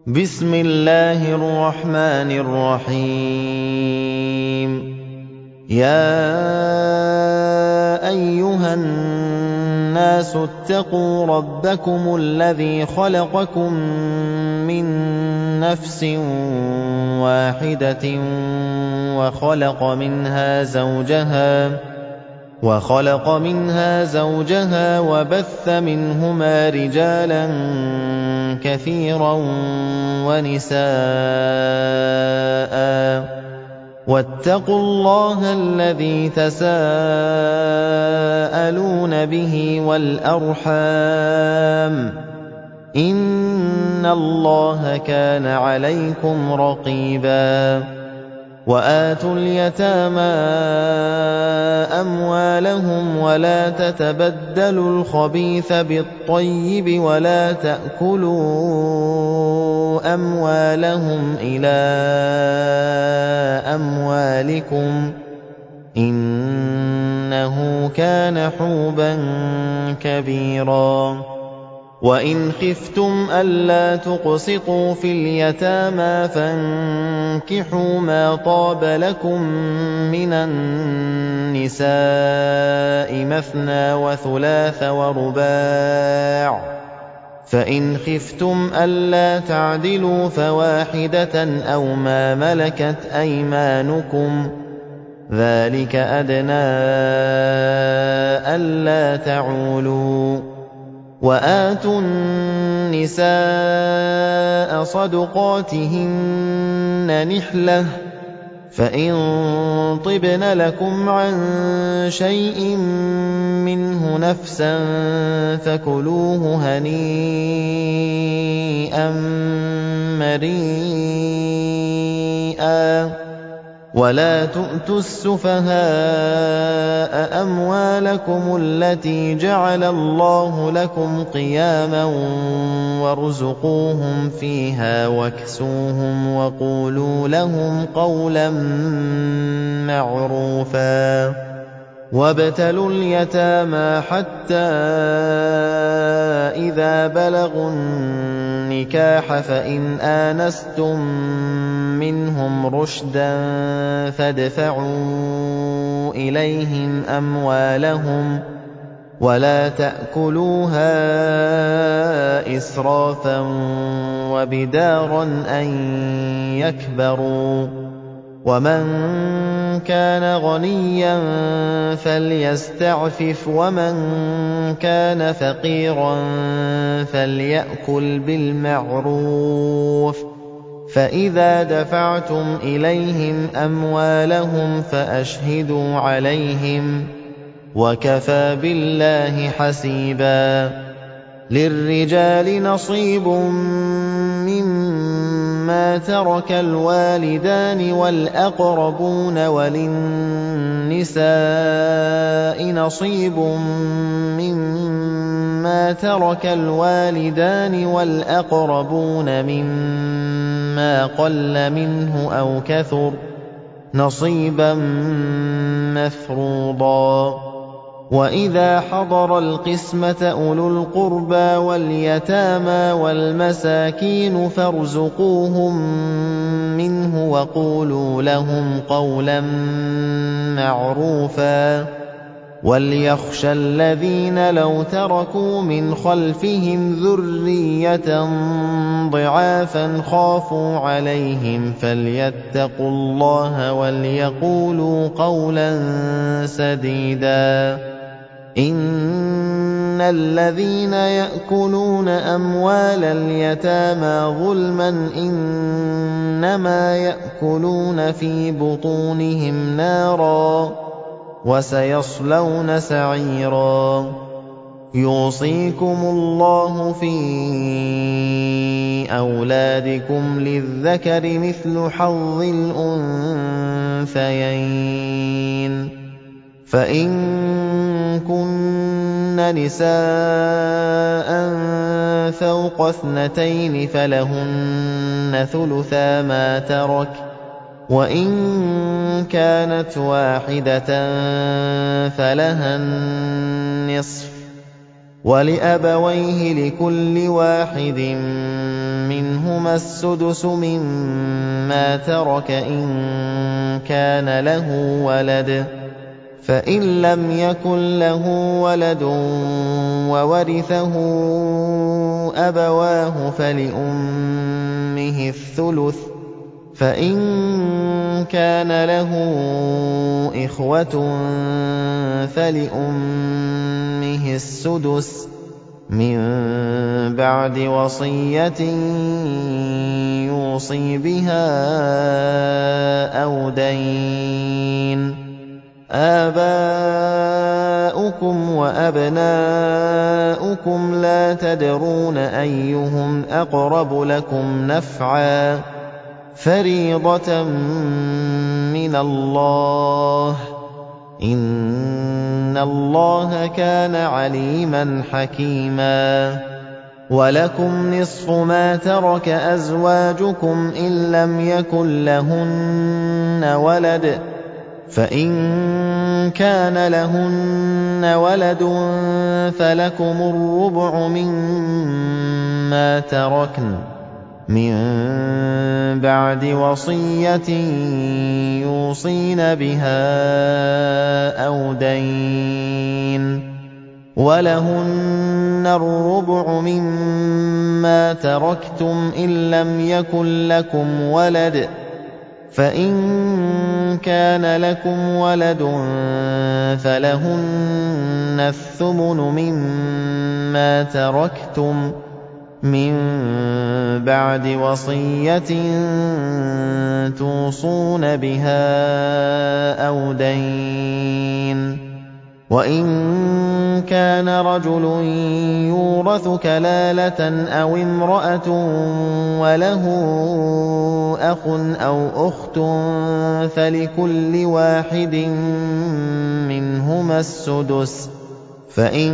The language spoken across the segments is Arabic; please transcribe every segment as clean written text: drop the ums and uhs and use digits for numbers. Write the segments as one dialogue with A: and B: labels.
A: بسم الله الرحمن الرحيم يا أيها الناس اتقوا ربكم الذي خلقكم من نفس واحدة وخلق منها زوجها وبث منهما رجالا كثيرا ونساء واتقوا الله الذي تساءلون به والأرحام إن الله كان عليكم رقيبا وآتوا اليتامى أموالهم ولا تتبدلوا الخبيث بالطيب ولا تأكلوا أموالهم إلى أموالكم إنه كان حوبا كبيرا وإن خفتم ألا تقسطوا في اليتامى فانكحوا ما طاب لكم من النساء مثنى وثلاث ورباع فإن خفتم ألا تعدلوا فواحدة أو ما ملكت أيمانكم ذلك أدنى ألا تعولوا وآتوا النساء صدقاتهن نحلة فإن طبن لكم عن شيء منه نفسا فكلوه هنيئا مريئا ولا تؤتوا السفهاء أموالكم التي جعل الله لكم قياما وارزقوهم فيها واكسوهم وقولوا لهم قولا معروفا وابتلوا اليتامى حتى إذا بلغوا النكاح فإن آنستم منهم رشدا فادفعوا إليهم أموالهم ولا تأكلوها إسرافا وبدارا أن يكبروا ومن كان غنيا فليستعفف ومن كان فقيرا فليأكل بالمعروف فإذا دفعتم إليهم أموالهم فأشهدوا عليهم وكفى بالله حسيبا للرجال نصيب مما ترك الوالدان والأقربون وللنساء نصيب مما ترك الوالدان والأقربون مما قل منه أو كثر نصيبا مفروضا وإذا حضر القسمة أولو القربى واليتامى والمساكين فارزقوهم منه وقولوا لهم قولا معروفا وليخشى الذين لو تركوا من خلفهم ذرية ضعافا خافوا عليهم فليتقوا الله وليقولوا قولا سديدا إن الذين يأكلون أموال اليتامى ظلما إنما يأكلون في بطونهم نارا وسيصلون سعيرا يوصيكم الله في أولادكم للذكر مثل حظ الأنثيين فإن كن نساء فوق 2 فلهن ثلثا ما ترك وإن كانت واحدة فلها النصف وَلِأَبَوَيْهِ لِكُلِّ وَاحِدٍ مِّنْهُمَا السُّدُسُ مِمَّا تَرَكَ إِن كَانَ لَهُ وَلَدٌ ۚ فَإِن لَّمْ يَكُن لَّهُ وَلَدٌ وَوَرِثَهُ أَبَوَاهُ فَلِأُمِّهِ الثُّلُثُ ۚ فَإِن كَانَ لَهُ إِخْوَةٌ فَلِأُمِّهِ السُّدُسُ مِن بَعْدِ وَصِيَّةٍ يُوصِي بِهَا أَوْ دَيْنٍ ۗ آبَاؤُكُمْ وَأَبْنَاؤُكُمْ لَا تَدْرُونَ أَيُّهُمْ أَقْرَبُ لَكُمْ نَفْعًا ۚ فَرِيضَةً مِّنَ اللَّهِ ۗ إِنَّ اللَّهَ كَانَ عَلِيمًا حَكِيمًا. وَلَكُمْ نِصْفُ مَا تَرَكَ أَزْوَاجُكُمْ إِن لَّمْ يَكُن لَّهُنَّ وَلَدٌ ۚ فَإِن كَانَ لَهُنَّ وَلَدٌ فَلَكُمُ الرُّبُعُ مِمَّا تَرَكْنَ مِن بَعْدِ وَصِيَّةٍ يُوصِينَ بِهَا أَوْ دَيْنٍ ۗ وَلَهُنَّ الرُّبُعُ مِمَّا تَرَكْتُمْ إِن لَّمْ يَكُن لَّكُمْ وَلَدٌ ۚ فَإِن كَانَ لَكُمْ وَلَدٌ فَلَهُنَّ الثُّمُنُ مِمَّا تَرَكْتُم مِّن بَعْدِ وَصِيَّةٍ تُوصُونَ بِهَا أَوْ دَيْنٍ ۗ وَإِن كَانَ رَجُلٌ يُورَثُ كَلَالَةً أَوِ امْرَأَةٌ وَلَهُ أَخٌ أَوْ أُخْتٌ فَلِكُلِّ وَاحِدٍ مِّنْهُمَا السُّدُسُ ۚ فَإِن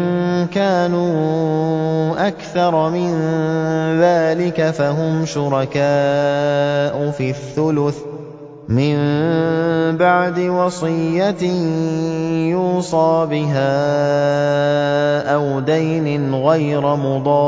A: كَانُوا أَكْثَرَ مِن ذَٰلِكَ فَهُمْ شُرَكَاءُ فِي الثُّلُثِ مِن بَعْدِ وَصِيَّةٍ يُوصَىٰ بِهَا أَوْ دَيْنٍ غَيْرَ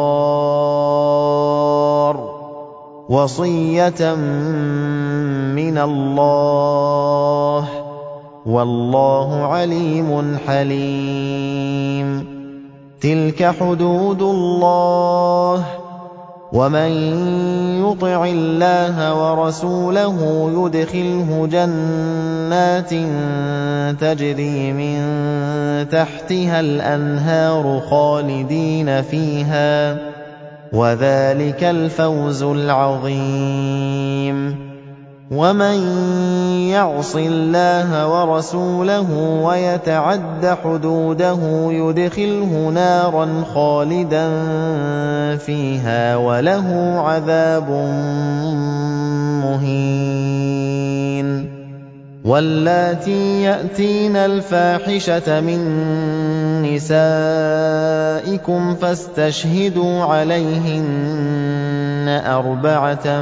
A: مُضَارٍّ ۚ وَصِيَّةً مِّنَ اللَّهِ ۗ وَاللَّهُ عَلِيمٌ حَلِيمٌ. تِلْكَ حُدُودُ اللَّهِ ۚ وَمَن يُطِعِ اللَّهَ وَرَسُولَهُ يُدْخِلْهُ جَنَّاتٍ تَجْرِي مِن تَحْتِهَا الْأَنْهَارُ خَالِدِينَ فِيهَا ۚ وَذَٰلِكَ الْفَوْزُ الْعَظِيمُ. وَمَن يَعْصِ اللَّهَ وَرَسُولَهُ وَيَتَعَدَّ حُدُودَهُ يُدْخِلْهُ نَارًا خَالِدًا فِيهَا وَلَهُ عَذَابٌ مُّهِينٌ. وَاللَّاتِي يَأْتِينَ الْفَاحِشَةَ مِن نِّسَائِكُمْ فَاسْتَشْهِدُوا عَلَيْهِنَّ أَرْبَعَةً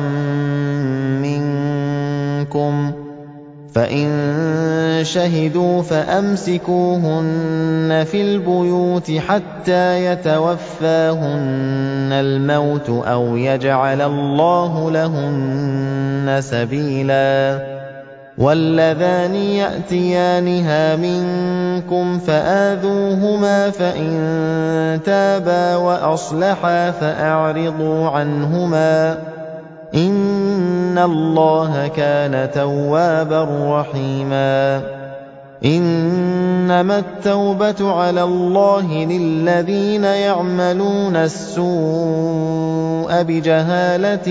A: مِّنكُمْ ۖ فَإِن شَهِدُوا فَأَمْسِكُوهُنَّ فِي الْبُيُوتِ حَتَّىٰ يَتَوَفَّاهُنَّ الْمَوْتُ أَوْ يَجْعَلَ اللَّهُ لَهُنَّ سَبِيلًا. وَاللَّذَانِ يَأْتِيَانِهَا مِنكُمْ فَآذُوهُمَا ۖ فَإِن تَابَا وَأَصْلَحَا فَأَعْرِضُوا عَنْهُمَا ۗ إِنَّ اللَّهَ كَانَ تَوَّابًا رَّحِيمًا. إِنَّمَا التَّوْبَةُ عَلَى اللَّهِ لِلَّذِينَ يَعْمَلُونَ السُّوءَ بِجَهَالَةٍ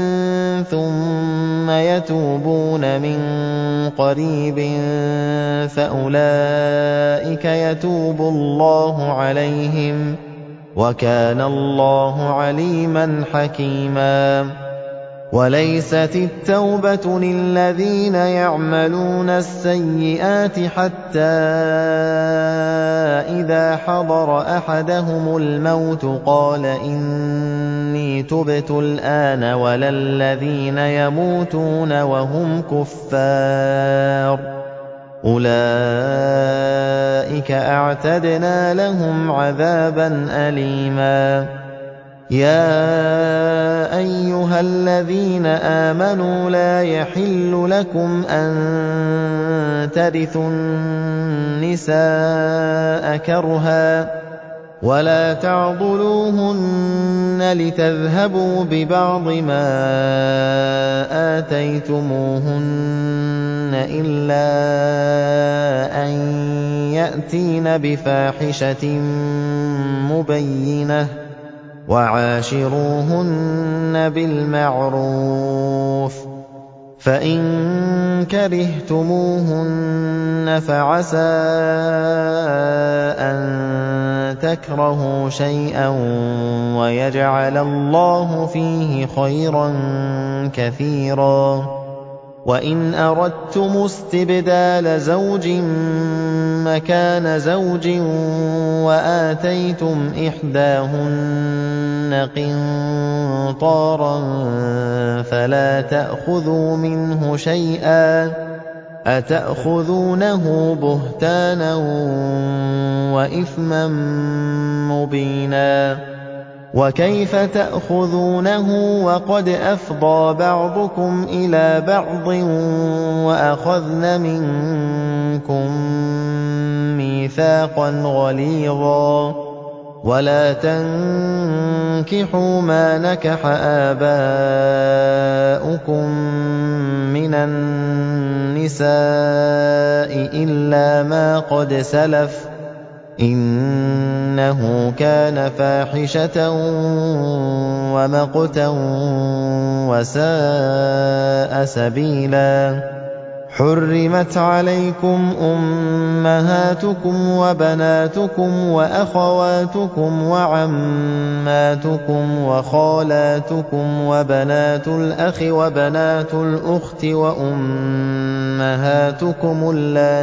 A: ثُمَّ يَتُوبُونَ مِن قَرِيبٍ فَأُولَٰئِكَ يَتُوبُ اللَّهُ عَلَيْهِمْ ۗ وَكَانَ اللَّهُ عَلِيمًا حَكِيمًا. وَلَيْسَتِ التَّوْبَةُ لِلَّذِينَ يَعْمَلُونَ السَّيِّئَاتِ حَتَّىٰ إِذَا حَضَرَ أَحَدَهُمُ الْمَوْتُ قَالَ إِنِّي تُبْتُ الْآنَ وَلَا الَّذِينَ يَمُوتُونَ وَهُمْ كُفَّارٌ أُولَٰئِكَ أَعْتَدْنَا لَهُمْ عَذَابًا أَلِيمًا يَا أَيُّهَا الَّذِينَ آمَنُوا لَا يَحِلُّ لَكُمْ أَن تَرِثُوا النِّسَاءَ كَرْهًا وَلَا تَعْضُلُوهُنَّ لِتَذْهَبُوا بِبَعْضِ مَا آتَيْتُمُوهُنَّ إِلَّا أَن يَأْتِينَ بِفَاحِشَةٍ مُّبَيِّنَةٍ ۚ وَعَاشِرُوهُنَّ بِالْمَعْرُوفِ ۚ فَإِن كَرِهْتُمُوهُنَّ فَعَسَىٰ أَن تَكْرَهُوا شَيْئًا وَيَجْعَلَ اللَّهُ فِيهِ خَيْرًا كَثِيرًا وَإِنْ أَرَدتُّمُ اسْتِبْدَالَ زَوْجٍ مَّكَانَ زَوْجٍ وَآتَيْتُمْ إِحْدَاهُنَّ قِنطَارًا فَلَا تَأْخُذُوا مِنْهُ شَيْئًا ۚ أَتَأْخُذُونَهُ بُهْتَانًا وَإِثْمًا مُّبِينًا وَكَيْفَ تَأْخُذُونَهُ وَقَدْ أَفْضَىٰ بَعْضُكُمْ إِلَىٰ بَعْضٍ وَأَخَذْنَ مِنكُم مِّيثَاقًا غَلِيظًا وَلَا تَنكِحُوا مَا نَكَحَ آبَاؤُكُم مِّنَ النِّسَاءِ إِلَّا مَا قَدْ سَلَفَ ۚ إِنَّهُ كَانَ فَاحِشَةً وَمَقْتًا وَسَاءَ سَبِيلًا حُرِّمَتْ عَلَيْكُمْ أُمَّهَاتُكُمْ وَبَنَاتُكُمْ وَأَخَوَاتُكُمْ وَعَمَّاتُكُمْ وَخَالَاتُكُمْ وَبَنَاتُ الْأَخِ وَبَنَاتُ الْأُخْتِ وَأُمَّهَاتُكُمُ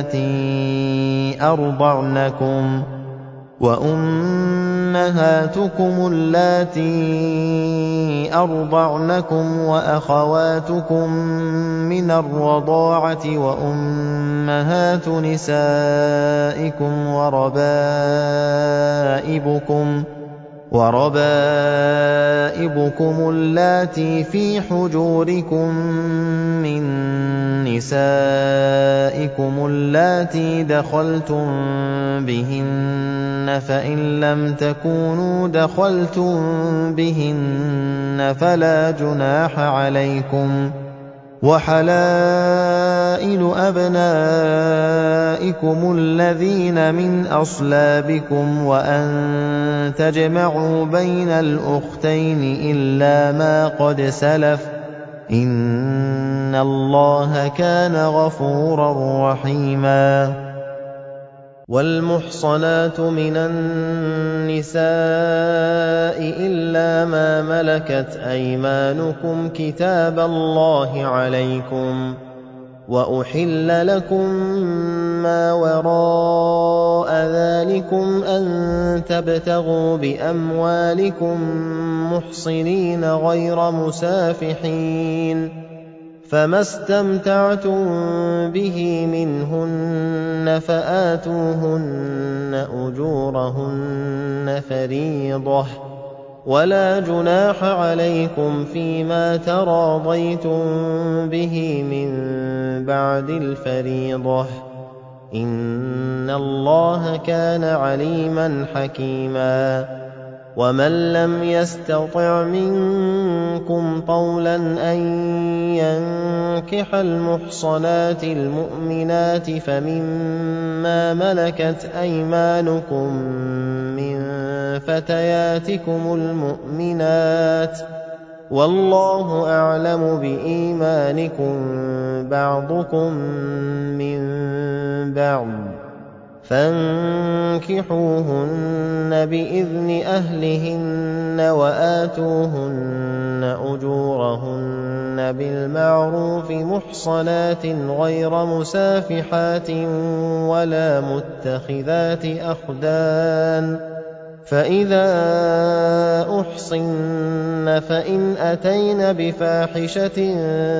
A: اللَّاتِي أَرْضَعْنَكُمْ وَأَخَوَاتُكُم مِّنَ الرَّضَاعَةِ وَأُمَّهَاتُ نِسَائِكُمْ وَرَبَائِبُكُمُ اللَّاتِي فِي حُجُورِكُم مِّن نِّسَائِكُمُ اللَّاتِي دَخَلْتُم بِهِنَّ فَإِن لَّمْ تَكُونُوا دَخَلْتُم بِهِنَّ فَلَا جُنَاحَ عَلَيْكُمْ ۚ وَحَلَائِلُ أَبْنَائِكُمُ الَّذِينَ مِنْ أَصْلَابِكُمْ وَأَن تَجْمَعُوا بَيْنَ الْأُخْتَيْنِ إِلَّا مَا قَدْ سَلَفَ ۚ إِنَّ اللَّهَ كَانَ غَفُورًا رَّحِيمًا وَالْمُحْصَنَاتُ مِنَ النِّسَاءِ إِلَّا مَا مَلَكَتْ أَيْمَانُكُمْ كِتَابَ اللَّهِ عَلَيْكُمْ ۚ وَأُحِلَّ لَكُم مَّا وَرَاءَ ذَٰلِكُمْ أَن تَبْتَغُوا بِأَمْوَالِكُم مُّحْصِنِينَ غَيْرَ مُسَافِحِينَ ۚ فَمَا اسْتَمْتَعْتُم بِهِ مِنْهُنَّ فَآتُوهُنَّ أُجُورَهُنَّ فَرِيضَةً ۚ وَلَا جُنَاحَ عَلَيْكُمْ فِيمَا تَرَاضَيْتُم بِهِ مِن بَعْدِ الْفَرِيضَةِ ۚ إِنَّ اللَّهَ كَانَ عَلِيمًا حَكِيمًا وَمَن لَّمْ يَسْتَطِعْ مِنكُمْ طَوْلًا أَن يَنكِحَ الْمُحْصَنَاتِ الْمُؤْمِنَاتِ فَمِمَّا مَلَكَتْ أَيْمَانُكُم مِّن فَتَيَاتِكُمُ الْمُؤْمِنَاتِ ۚ وَاللَّهُ أَعْلَمُ بِإِيمَانِكُم بَعْضُكُم مِّن بَعْضٍ ۚ فَانكِحُوهُنَّ بِإِذْنِ أَهْلِهِنَّ وَآتُوهُنَّ أُجُورَهُنَّ بِالْمَعْرُوفِ مُحْصَنَاتٍ غَيْرَ مُسَافِحَاتٍ وَلَا مُتَّخِذَاتِ أَخْدَانٍ ۚ فإذا أحصن فإن أتين بفاحشة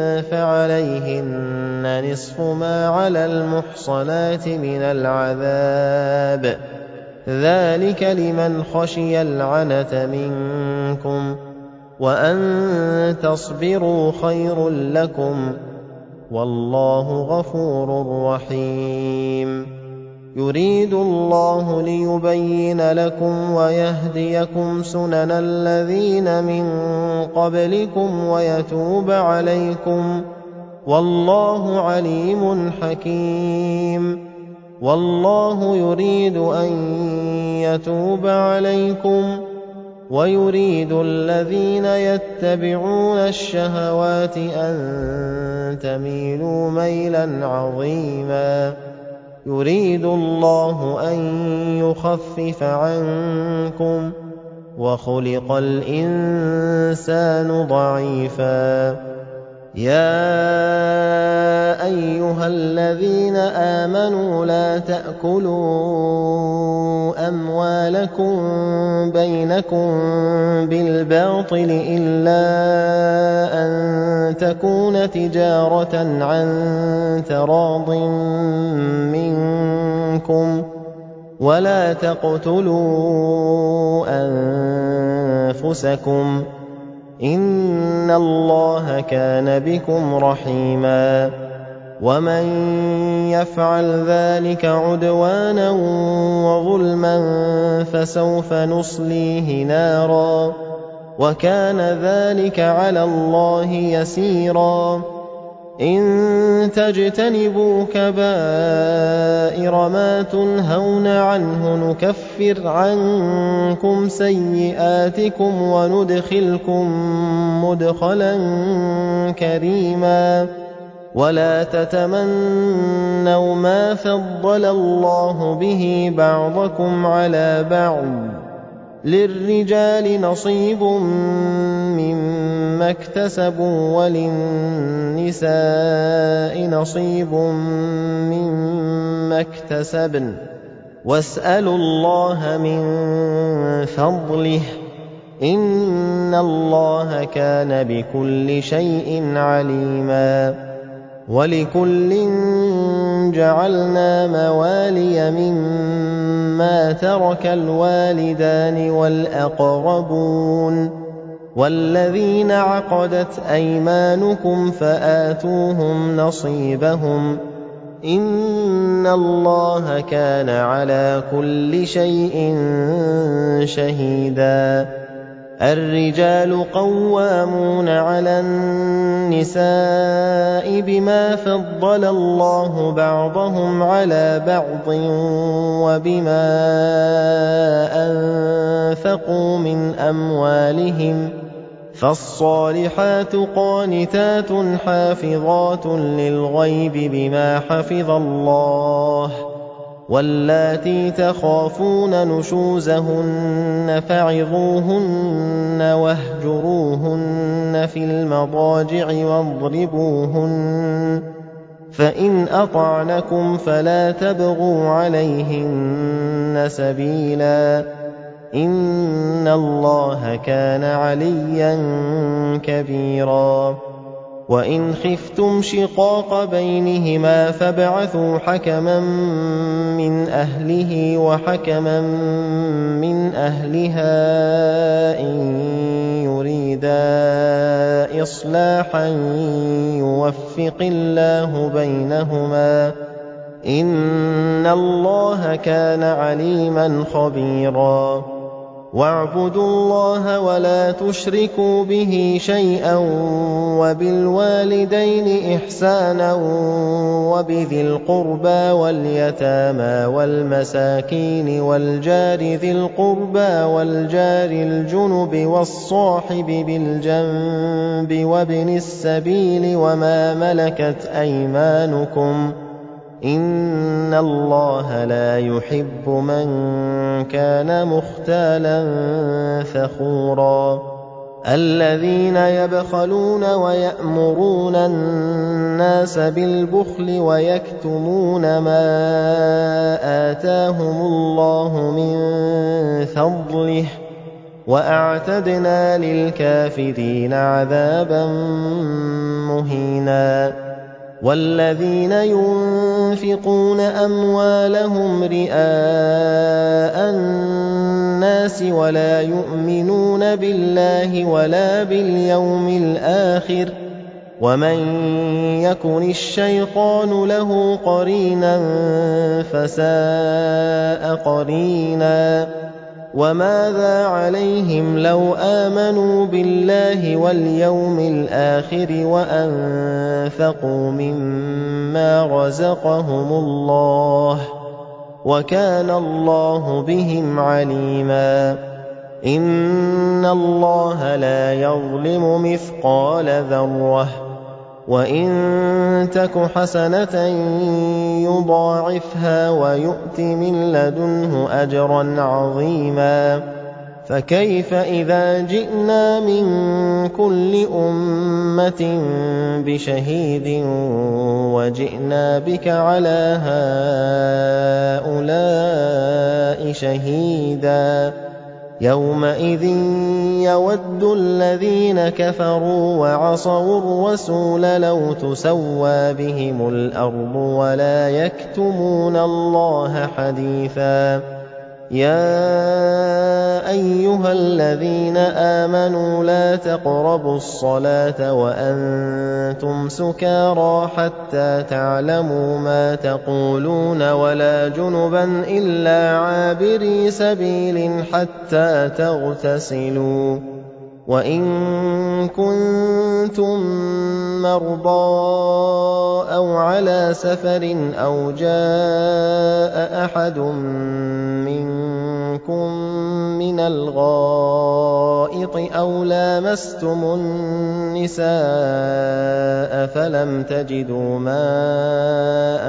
A: فعليهن نصف ما على المحصنات من العذاب، ذلك لمن خشي العنة منكم، وأن تصبروا خير لكم، والله غفور رحيم. يريد الله ليبين لكم ويهديكم سنن الذين من قبلكم ويتوب عليكم، والله عليم حكيم. والله يريد أن يتوب عليكم ويريد الذين يتبعون الشهوات أن تميلوا ميلا عظيما. يريد الله أن يخفف عنكم وخلق الإنسان ضعيفا. يا أيها الذين آمنوا لا تأكلوا أموالكم بينكم بالباطل إلا أن تكون تجارة عن تراض منكم، ولا تقتلوا أنفسكم، إن الله كان بكم رحيما. ومن يفعل ذلك عدوانا وظلما فسوف نصليه نارا، وكان ذلك على الله يسيرا. إن تجتنبوا كبائر ما تنهون عنه نكفر عنكم سيئاتكم وندخلكم مدخلا كريما. ولا تتمنوا ما فضل الله به بعضكم على بعض، للرجال نصيب مما اكتسبوا وللنساء نصيب مما اكتسبن، واسألوا الله من فضله، إن الله كان بكل شيء عليما. ولكل جعلنا موالي مما ترك الوالدان والأقربون والذين عقدت أيمانكم فآتوهم نصيبهم، إن الله كان على كل شيء شهيدا. الرجال قوامون على النساء بما فضل الله بعضهم على بعض وبما أنفقوا من أموالهم، فالصالحات قانتات حافظات للغيب بما حفظ الله، واللاتي تخافون نشوزهن فعظوهن واهجروهن في المضاجع واضربوهن، فإن أطعنكم فلا تبغوا عليهن سبيلا، إن الله كان عليا كبيرا. وإن خفتم شقاق بينهما فابعثوا حكما من أهله وحكما من أهلها إن يريدا إصلاحا يوفق الله بينهما، إن الله كان عليما خبيرا. واعبدوا الله ولا تشركوا به شيئا وبالوالدين إحسانا وبذي القربى واليتامى والمساكين والجار ذي القربى والجار الجنب والصاحب بالجنب وابن السبيل وما ملكت أيمانكم، إن الله لا يحب من كان مختالا فخورا. الذين يبخلون ويأمرون الناس بالبخل ويكتمون ما آتاهم الله من فضله وأعتدنا للكافرين عذابا مهينا والذين ينفقون أموالهم رئاء الناس ولا يؤمنون بالله ولا باليوم الآخر ومن يكن الشيطان له قرينا فساء قرينا وماذا عليهم لو آمنوا بالله واليوم الآخر وأنفقوا مما رزقهم الله وكان الله بهم عليما إن الله لا يظلم مثقال ذرة وإن تك حسنة يضاعفها ويؤت من لدنه أجرا عظيما فكيف إذا جئنا من كل أمة بشهيد وجئنا بك على هؤلاء شهيدا يومئذ يود الذين كفروا وعصوا الرسول لو تسوى بهم الأرض ولا يكتمون الله حديثا يا أيها الذين آمنوا لا تقربوا الصلاة وأنتم سكارى حتى تعلموا ما تقولون ولا جنبا إلا عابري سبيل حتى تغتسلوا وإن كنتم مرضى أو على سفر أو جاء أحد منكم من الغائط أو لامستم النساء فلم تجدوا ماء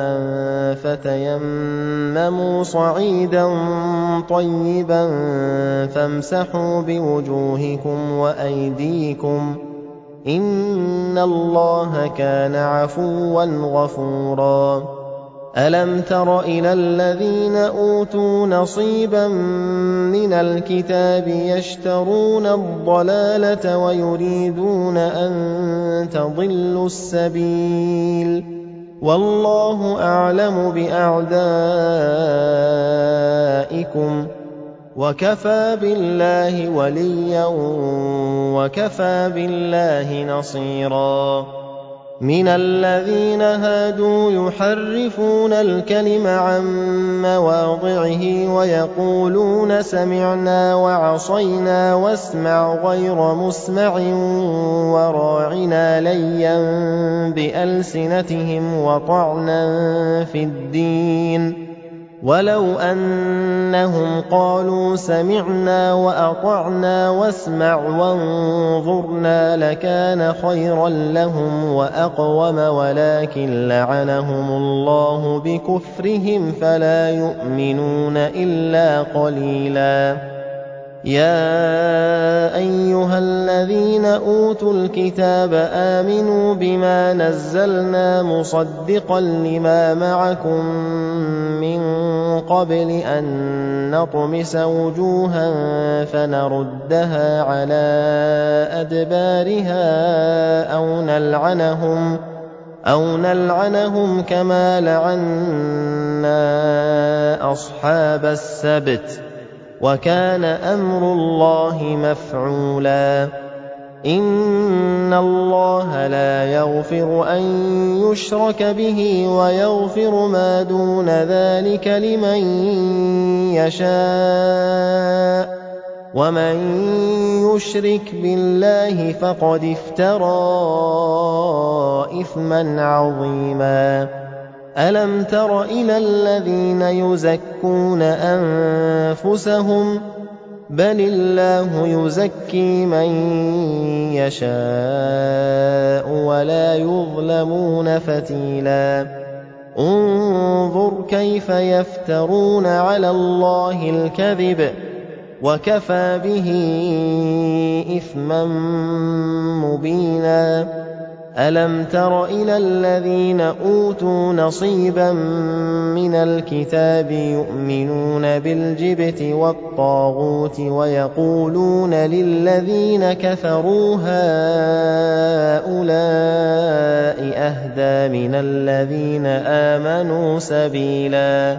A: فتيمموا صعيدا طيبا فامسحوا بوجوهكم وأيديكم إن الله كان عفوا غفورا ألم تر إلى الذين أوتوا نصيبا من الكتاب يشترون الضلالة ويريدون أن تضلوا السبيل والله أعلم بأعدائكم وكفى بالله وليا وكفى بالله نصيرا من الذين هادوا يحرفون الكلم عن مواضعه ويقولون سمعنا وعصينا واسمع غير مسمع وراعنا ليا بألسنتهم وطعنا في الدين ولو أنهم قالوا سمعنا وأطعنا واسمع وانظرنا لكان خيرا لهم وأقوم ولكن لعنهم الله بكفرهم فلا يؤمنون إلا قليلا يا أيها الذين أوتوا الكتاب آمنوا بما نزلنا مصدقا لما معكم من قبل أن نطمس وجوها فنردها على أدبارها أو نلعنهم كما لعنا أصحاب السبت وكان أمر الله مفعولا إن الله لا يغفر أن يشرك به ويغفر ما دون ذلك لمن يشاء ومن يشرك بالله فقد افترى إثما عظيما ألم تر إلى الذين يزكون أنفسهم بل الله يزكي من يشاء ولا يظلمون فتيلا انظر كيف يفترون على الله الكذب وَكَفَىٰ بِهِ إِثْمًا مُّبِينًا أَلَمْ تَرَ إِلَى الَّذِينَ أُوتُوا نَصِيبًا مِّنَ الْكِتَابِ يُؤْمِنُونَ بِالْجِبْتِ وَالطَّاغُوتِ وَيَقُولُونَ لِلَّذِينَ كَفَرُوا هَٰؤُلَاءِ أَهْدَىٰ مِنَ الَّذِينَ آمَنُوا سَبِيلًا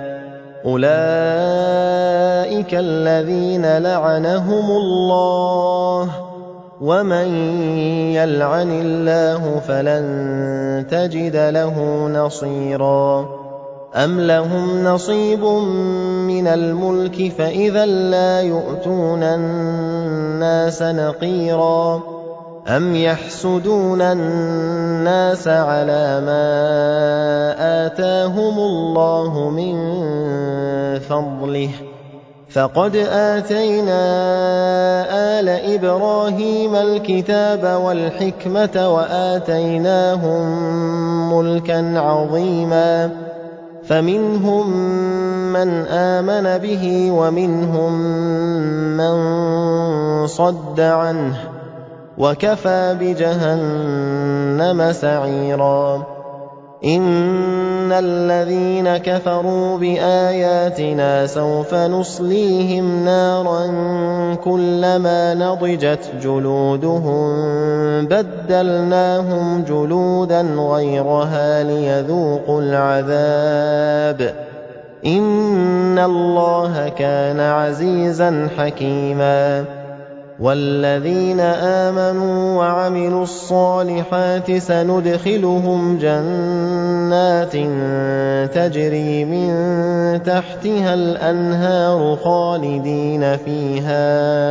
A: أُولَٰئِكَ الَّذِينَ لَعَنَهُمُ اللَّهُ ۖ وَمَن يَلْعَنِ اللَّهُ فَلَن تَجِدَ لَهُ نَصِيرًا أَمْ لَهُمْ نَصِيبٌ مِّنَ الْمُلْكِ فَإِذًا لَّا يُؤْتُونَ النَّاسَ نَقِيرًا أَمْ يَحْسُدُونَ النَّاسَ عَلَىٰ مَا آتَاهُمُ اللَّهُ مِن فَضْلِهِ ۖ فَقَدْ آتَيْنَا آلَ إِبْرَاهِيمَ الْكِتَابَ وَالْحِكْمَةَ وَآتَيْنَاهُم مُّلْكًا عَظِيمًا فَمِنْهُم مَّنْ آمَنَ بِهِ وَمِنْهُم مَّن صَدَّ عَنْهُ ۚ وَكَفَىٰ بِجَهَنَّمَ سَعِيرًا إِنَّ الَّذِينَ كَفَرُوا بِآيَاتِنَا سَوْفَ نُصْلِيهِمْ نَارًا كُلَّمَا نَضِجَتْ جُلُودُهُم بَدَّلْنَاهُمْ جُلُودًا غَيْرَهَا لِيَذُوقُوا الْعَذَابَ إِنَّ اللَّهَ كَانَ عَزِيزًا حَكِيمًا وَالَّذِينَ آمَنُوا وَعَمِلُوا الصَّالِحَاتِ سَنُدْخِلُهُمْ جَنَّاتٍ تَجْرِي مِن تَحْتِهَا الْأَنْهَارُ خَالِدِينَ فِيهَا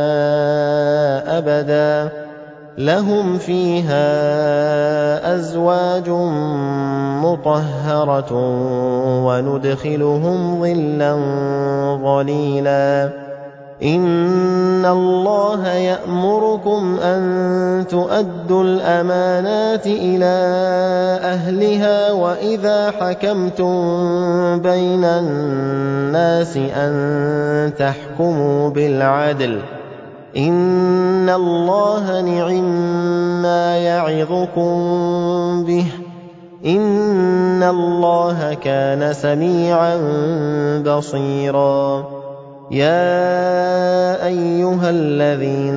A: أَبَدًا ۖ لَّهُمْ فِيهَا أَزْوَاجٌ مُّطَهَّرَةٌ وَنُدْخِلُهُمْ ظِلًّا ظَلِيلًا إِنَّ اللَّهَ يَأْمُرُكُمْ أَن تُؤَدُّوا الْأَمَانَاتِ إِلَىٰ أَهْلِهَا وَإِذَا حَكَمْتُم بَيْنَ النَّاسِ أَن تَحْكُمُوا بِالْعَدْلِ ۚ إِنَّ اللَّهَ نِعِمَّا يَعِظُكُم بِهِ ۗ إِنَّ اللَّهَ كَانَ سَمِيعًا بَصِيرًا يَا أَيُّهَا الَّذِينَ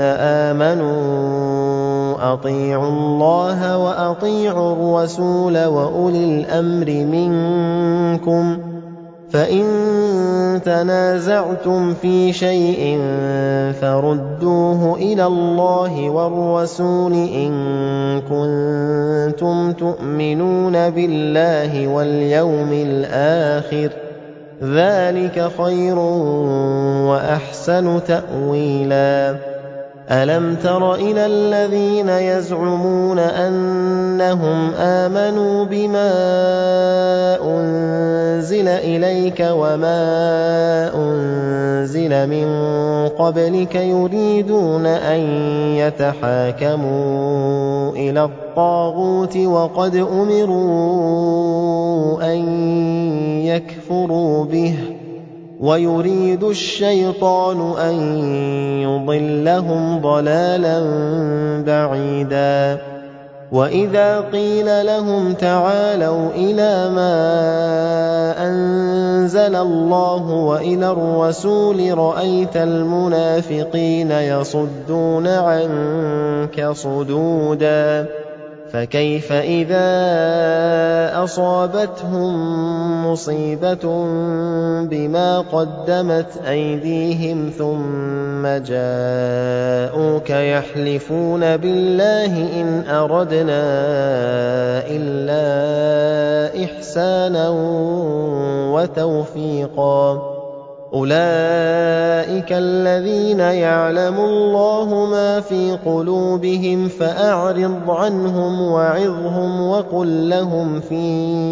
A: آمَنُوا أَطِيعُوا اللَّهَ وَأَطِيعُوا الرَّسُولَ وَأُولِي الْأَمْرِ مِنكُمْ ۖ فَإِن تَنَازَعْتُمْ فِي شَيْءٍ فَرُدُّوهُ إِلَى اللَّهِ وَالرَّسُولِ إِن كُنتُمْ تُؤْمِنُونَ بِاللَّهِ وَالْيَوْمِ الْآخِرِ ۚ ذَٰلِكَ خَيْرٌ وَأَحْسَنُ تَأْوِيلًا أَلَمْ تَرَ إِلَى الَّذِينَ يَزْعُمُونَ أَنَّهُمْ آمَنُوا بِمَا أُنزِلَ إِلَيْكَ وَمَا أُنزِلَ مِن قَبْلِكَ يُرِيدُونَ أَن يَتَحَاكَمُوا إِلَى الطَّاغُوتِ وَقَدْ أُمِرُوا أَن يَكْفُرُوا بِهِ ۚ وَيُرِيدُ الشَّيْطَانُ أَن يُضِلَّهُمْ ضَلَالًا بَعِيدًا وَإِذَا قِيلَ لَهُمْ تَعَالَوْا إِلَىٰ مَا أَنزَلَ اللَّهُ وَإِلَى الرَّسُولِ رَأَيْتَ الْمُنَافِقِينَ يَصُدُّونَ عَنكَ صُدُودًا فَكَيْفَ إِذَا أَصَابَتْهُم مُّصِيبَةٌ بِمَا قَدَّمَتْ أَيْدِيهِمْ ثُمَّ جَاءُوكَ يَحْلِفُونَ بِاللَّهِ إِنْ أَرَدْنَا إِلَّا إِحْسَانًا وَتَوْفِيقًا أُولَٰئِكَ الَّذِينَ يَعْلَمُ اللَّهُ مَا فِي قُلُوبِهِمْ فَأَعْرِضْ عَنْهُمْ وَعِظْهُمْ وَقُل لَّهُمْ فِي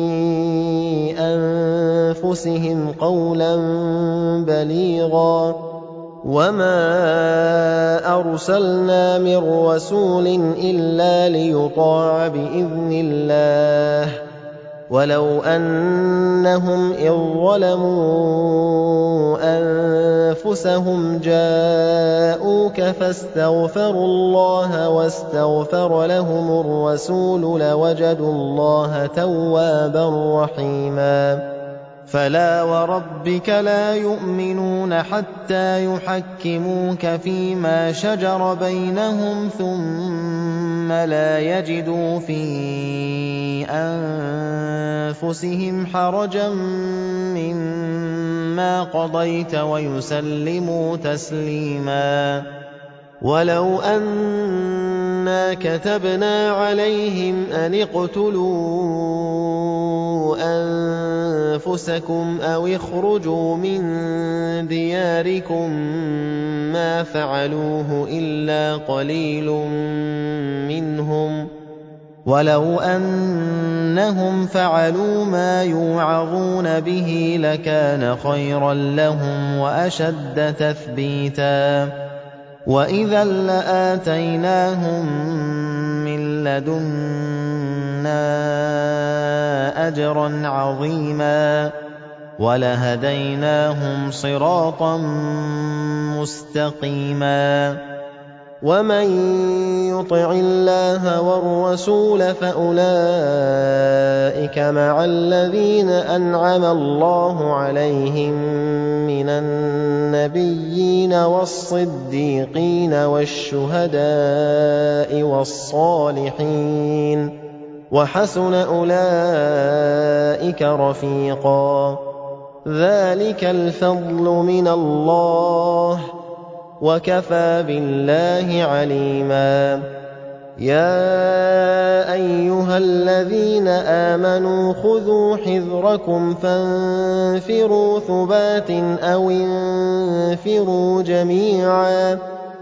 A: أَنفُسِهِمْ قَوْلًا بَلِيغًا وَمَا أَرْسَلْنَا مِن رَّسُولٍ إِلَّا لِيُطَاعَ بِإِذْنِ اللَّهِ وَلَوْ أَنَّهُمْ إِذ ظَّلَمُوا أَنفُسَهُمْ جَاءُوكَ فَاسْتَغْفَرُوا اللَّهَ وَاسْتَغْفَرَ لَهُمُ الرَّسُولُ لَوَجَدُوا اللَّهَ تَوَّابًا رَّحِيمًا فَلَا وَرَبِّكَ لَا يُؤْمِنُونَ حَتَّىٰ يُحَكِّمُوكَ فِيمَا شَجَرَ بَيْنَهُمْ ثُمَّ لَا يَجِدُوا فِي أَنفُسِهِمْ حَرَجًا مِّمَّا قَضَيْتَ وَيُسَلِّمُوا تَسْلِيمًا وَلَوْ أَنَّا كَتَبْنَا عَلَيْهِمْ أَنِ اقْتُلُوا أَنفُسَكُمْ أَوِ اخْرُجُوا مِن دِيَارِكُم مَّا فَعَلُوهُ إِلَّا قَلِيلٌ مِّنْهُمْ ۖ وَلَوْ أَنَّهُمْ فَعَلُوا مَا يُوعَظُونَ بِهِ لَكَانَ خَيْرًا لَّهُمْ وَأَشَدَّ تَثْبِيتًا وَإِذًا لَّآتَيْنَاهُم مِّن لَّدُنَّا أَجْرًا عَظِيمًا وَلَهَدَيْنَاهُمْ صِرَاطًا مُّسْتَقِيمًا وَمَن يُطِعِ اللَّهَ وَالرَّسُولَ فَأُولَٰئِكَ مَعَ الَّذِينَ أَنْعَمَ اللَّهُ عَلَيْهِم مِّنَ النَّبِيِّينَ وَالصِّدِّيقِينَ وَالشُّهَدَاءِ وَالصَّالِحِينَ وَحَسُنَ أُولَٰئِكَ رَفِيقًا ذَٰلِكَ الْفَضْلُ مِنَ اللَّهِ وَكَفَىٰ بِاللَّهِ عَلِيمًا يَا أَيُّهَا الَّذِينَ آمَنُوا خُذُوا حِذْرَكُمْ فَانفِرُوا ثُبَاتٍ أَوِ انفِرُوا جَمِيعًا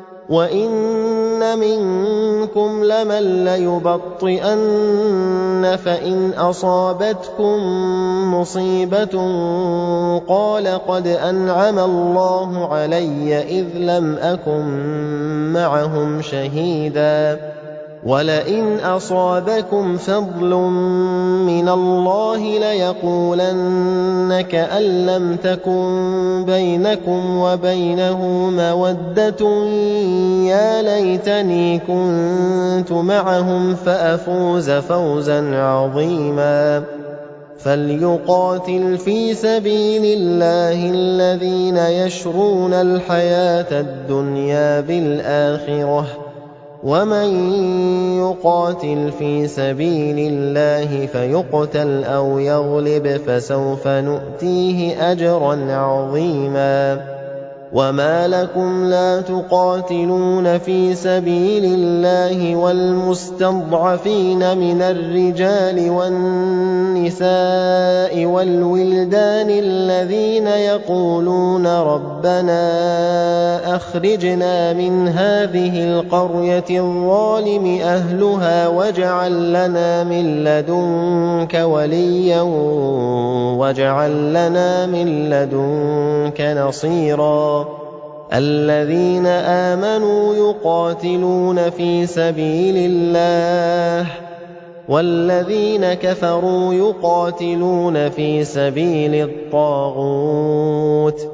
A: وَإِنَّ مِنكُمْ لَمَن لَّيُبَطِّئَنَّ فَإِنْ أَصَابَتْكُم مُّصِيبَةٌ قَالَ قَدْ أَنْعَمَ اللَّهُ عَلَيَّ إِذْ لَمْ أَكُن مَّعَهُمْ شَهِيدًا وَلَئِنْ أَصَابَكُمْ فَضْلٌ مِّنَ اللَّهِ لَيَقُولَنَّ كَأَن لَّمْ تَكُن بَيْنَكُمْ وَبَيْنَهُ مَوَدَّةٌ يَا لَيْتَنِي كُنتُ مَعَهُمْ فَأَفُوزَ فَوْزًا عَظِيمًا فَلْيُقَاتِلْ فِي سَبِيلِ اللَّهِ الَّذِينَ يَشْرُونَ الْحَيَاةَ الدُّنْيَا بِالْآخِرَةِ وَمَن يُقَاتِلْ فِي سَبِيلِ اللَّهِ فَيُقْتَلْ أَوْ يَغْلِبْ فَسَوْفَ نُؤْتِيهِ أَجْرًا عَظِيمًا وَمَا لَكُمْ لَا تُقَاتِلُونَ فِي سَبِيلِ اللَّهِ وَالْمُسْتَضْعَفِينَ مِنَ الرِّجَالِ وَالنِّسَاءِ وَالْوِلْدَانِ الَّذِينَ يَقُولُونَ رَبَّنَا أَخْرِجْنَا مِنْ هَٰذِهِ الْقَرْيَةِ الظَّالِمِ أَهْلُهَا وَاجْعَل لَّنَا مِن لَّدُنكَ وَلِيًّا وَاجْعَل لَّنَا مِن لَّدُنكَ نَصِيرًا الَّذِينَ آمَنُوا يُقَاتِلُونَ فِي سَبِيلِ اللَّهِ وَالَّذِينَ كَفَرُوا يُقَاتِلُونَ فِي سَبِيلِ الطَّاغُوتِ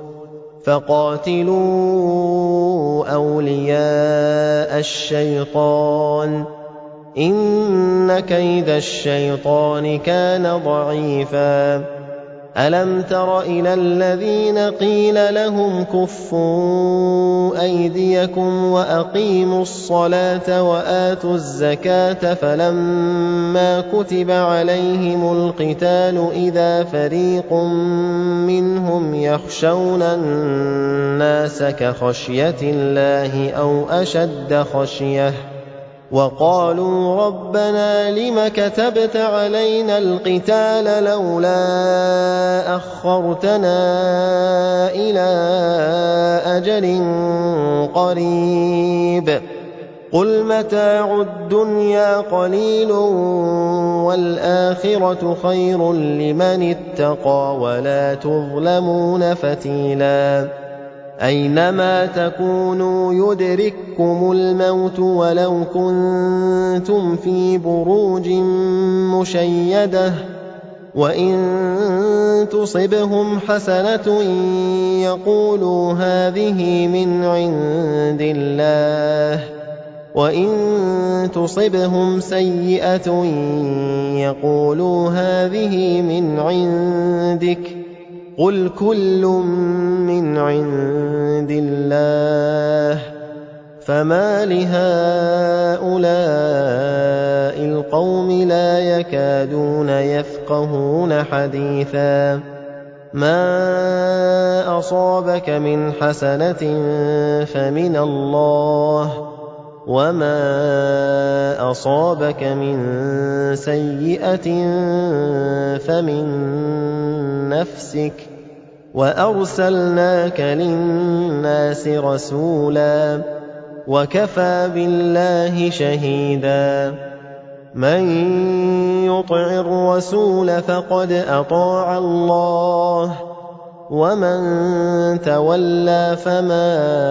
A: فَقَاتِلُوا أَوْلِيَاءَ الشَّيْطَانِ ۖ إِنَّ كَيْدَ الشَّيْطَانِ كَانَ ضَعِيفًا أَلَمْ تَرَ إِلَى الَّذِينَ قِيلَ لَهُمْ كُفُّوا أَيْدِيَكُمْ وَأَقِيمُوا الصَّلَاةَ وَآتُوا الزَّكَاةَ فَلَمَّا كُتِبَ عَلَيْهِمُ الْقِتَالُ إِذَا فَرِيقٌ مِّنْهُمْ يَخْشَوْنَ النَّاسَ كَخَشْيَةِ اللَّهِ أَوْ أَشَدَّ خَشْيَةً وَقَالُوا رَبَّنَا لِمَ كَتَبْتَ عَلَيْنَا الْقِتَالَ لَوْلَا أَخَّرْتَنَا إِلَىٰ أَجَلٍ قَرِيبٍ قُلْ مَتَاعُ الدُّنْيَا قَلِيلٌ وَالْآخِرَةُ خَيْرٌ لِّمَنِ اتَّقَىٰ وَلَا تُظْلَمُونَ فَتِيلًا أَيْنَمَا تَكُونُوا يُدْرِككُّمُ الْمَوْتُ وَلَوْ كُنتُمْ فِي بُرُوجٍ مُّشَيَّدَةٍ وإن تصبهم حسنة يقولوا هذه من عند الله، وإن تصبهم سيئة يقولوا هذه من عندك، قل كل من عند الله. فما لهؤلاء القوم لا يكادون يفقهون حديثا. ما أصابك من حسنة فمن الله، وما أصابك من سيئة فمن نفسك، وأرسلناك للناس رسولا، وكفى بالله شهيدا. من يطع الرسول فقد أطاع الله، ومن تولى فما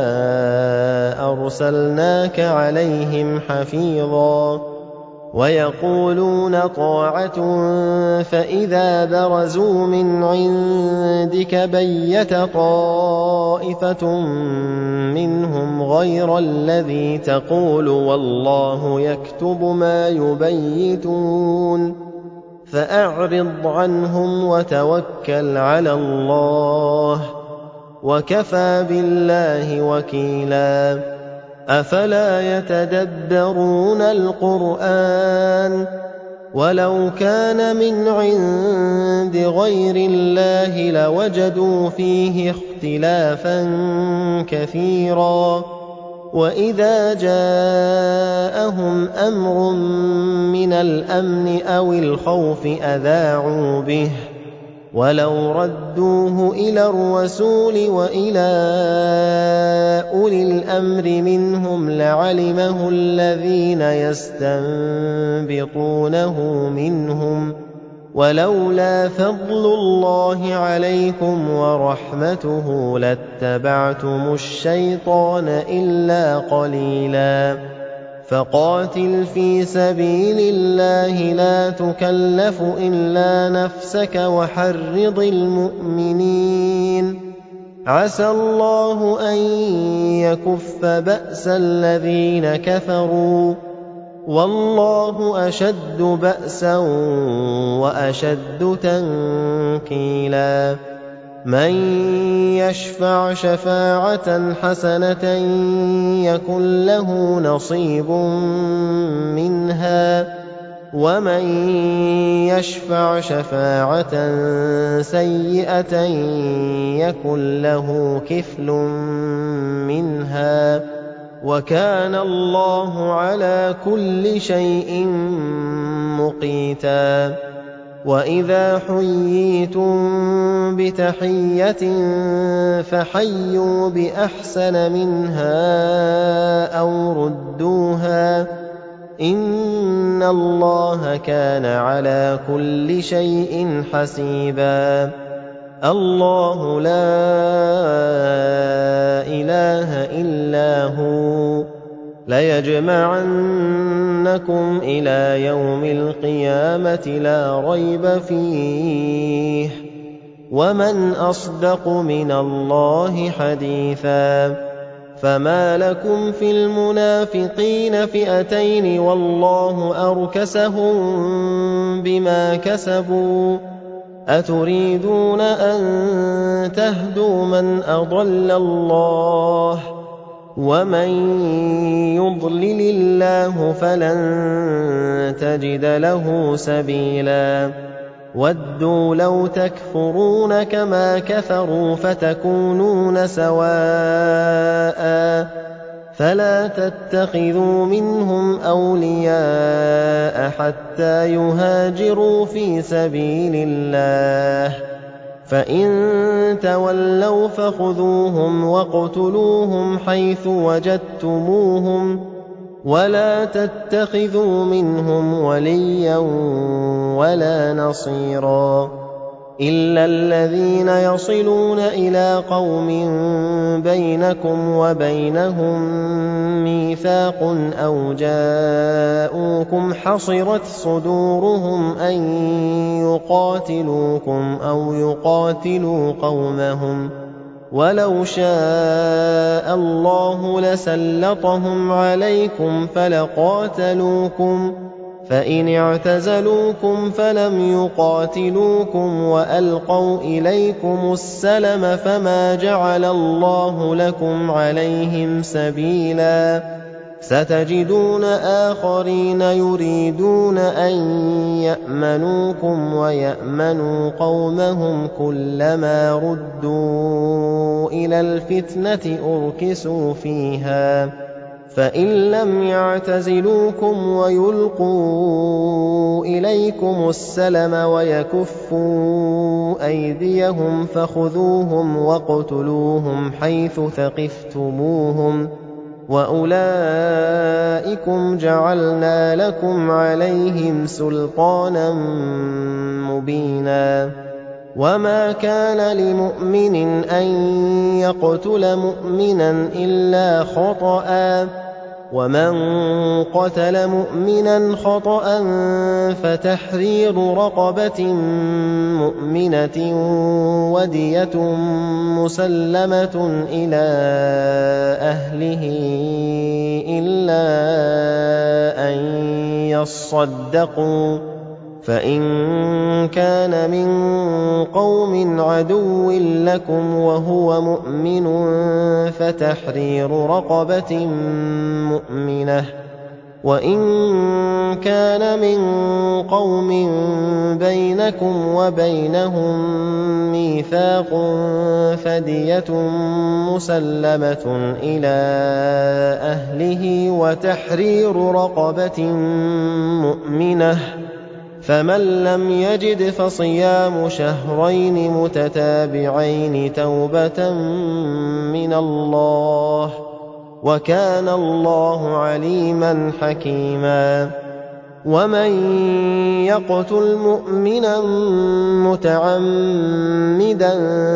A: أرسلناك عليهم حفيظا. ويقولون طاعة فإذا برزوا من عندك بيت طائفة منهم غير الذي تقول والله يكتب ما يبيتون، فأعرض عنهم وتوكل على الله، وكفى بالله وكيلا. أفلا يتدبرون القرآن؟ ولو كان من عند غير الله لوجدوا فيه اختلافا كثيرا. وإذا جاءهم أمر من الأمن أو الخوف أذاعوا به، ولو ردوه إلى الرسول وإلى أولي الأمر منهم لعلمه الذين يستنبطونه منهم، ولولا فضل الله عليكم ورحمته لاتبعتم الشيطان إلا قليلا. فقاتل في سبيل الله لا تكلف إلا نفسك وحرض المؤمنين، عسى الله أن يكف بأس الذين كفروا، والله أشد بأسا وأشد تنكيلا. من يشفع شفاعة حسنة يكن له نصيب منها، ومن يشفع شفاعة سيئة يكن له كفل منها، وكان الله على كل شيء مقيتا. وإذا حييتم بتحية فحيوا بأحسن منها أو ردوها، إن الله كان على كل شيء حسيبا. الله لا إله إلا هو، ليجمعنكم إلى يوم القيامة لا ريب فيه، ومن أصدق من الله حديثا. فما لكم في المنافقين فئتين والله أركسهم بما كسبوا، أتريدون أن تهدوا من أضل الله، ومن يضلل الله فلن تجد له سبيلا. ودوا لو تكفرون كما كفروا فتكونون سواء، فلا تتخذوا منهم أولياء حتى يهاجروا في سبيل الله، فإن تولوا فخذوهم واقتلوهم حيث وجدتموهم، ولا تتخذوا منهم وليا ولا نصيرا. إِلَّا الَّذِينَ يَصِلُونَ إِلَىٰ قَوْمٍ بَيْنَكُمْ وَبَيْنَهُم مِّيثَاقٌ أَوْ جَاءُوكُمْ حَصِرَتْ صُدُورُهُمْ أَن يُقَاتِلُوكُمْ أَوْ يُقَاتِلُوا قَوْمَهُمْ ۚ وَلَوْ شَاءَ اللَّهُ لَسَلَّطَهُمْ عَلَيْكُمْ فَلَقَاتَلُوكُمْ ۚ فَإِنِ اعْتَزَلُوكُمْ فَلَمْ يُقَاتِلُوكُمْ وَأَلْقَوْا إِلَيْكُمُ السَّلَمَ فَمَا جَعَلَ اللَّهُ لَكُمْ عَلَيْهِمْ سَبِيلًا ۚ سَتَجِدُونَ آخَرِينَ يُرِيدُونَ أَن يَأْمَنُوكُمْ وَيَأْمَنُوا قَوْمَهُمْ كُلَّمَا رُدُّوا إِلَى الْفِتْنَةِ أُرْكِسُوا فِيهَا ۚ فَإِن لَّمْ يَعْتَزِلُوكُمْ وَيُلْقُوا إِلَيْكُمُ السَّلَمَ وَيَكُفُّوا أَيْدِيَهُمْ فَخُذُوهُمْ وَاقْتُلُوهُمْ حَيْثُ ثَقِفْتُمُوهُمْ ۚ وَأُولَٰئِكُمْ جَعَلْنَا لَكُمْ عَلَيْهِمْ سُلْطَانًا مُّبِينًا. وَمَا كَانَ لِمُؤْمِنٍ أَن يَقْتُلَ مُؤْمِنًا إِلَّا خَطَأً ۚ وَمَن قَتَلَ مُؤْمِنًا خَطَأً فَتَحْرِيرُ رَقَبَةٍ مُّؤْمِنَةٍ وَدِيَةٌ مُّسَلَّمَةٌ إِلَىٰ أَهْلِهِ إِلَّا أَن يَصَّدَّقُوا ۚ فَإِن كَانَ مِن قَوْمٍ عَدُوٍّ لَّكُمْ وَهُوَ مُؤْمِنٌ فَتَحْرِيرُ رَقَبَةٍ مُّؤْمِنَةٍ ۖ وَإِن كَانَ مِن قَوْمٍ بَيْنَكُمْ وَبَيْنَهُم مِّيثَاقٌ فَدِيَةٌ مُّسَلَّمَةٌ إِلَىٰ أَهْلِهِ وَتَحْرِيرُ رَقَبَةٍ مُّؤْمِنَةٍ ۖ فَمَن لَّمْ يَجِدْ فَصِيَامُ شَهْرَيْنِ مُتَتَابِعَيْنِ تَوْبَةً مِّنَ اللَّهِ ۗ وَكَانَ اللَّهُ عَلِيمًا حَكِيمًا. وَمَن يَقْتُلْ مُؤْمِنًا مُّتَعَمِّدًا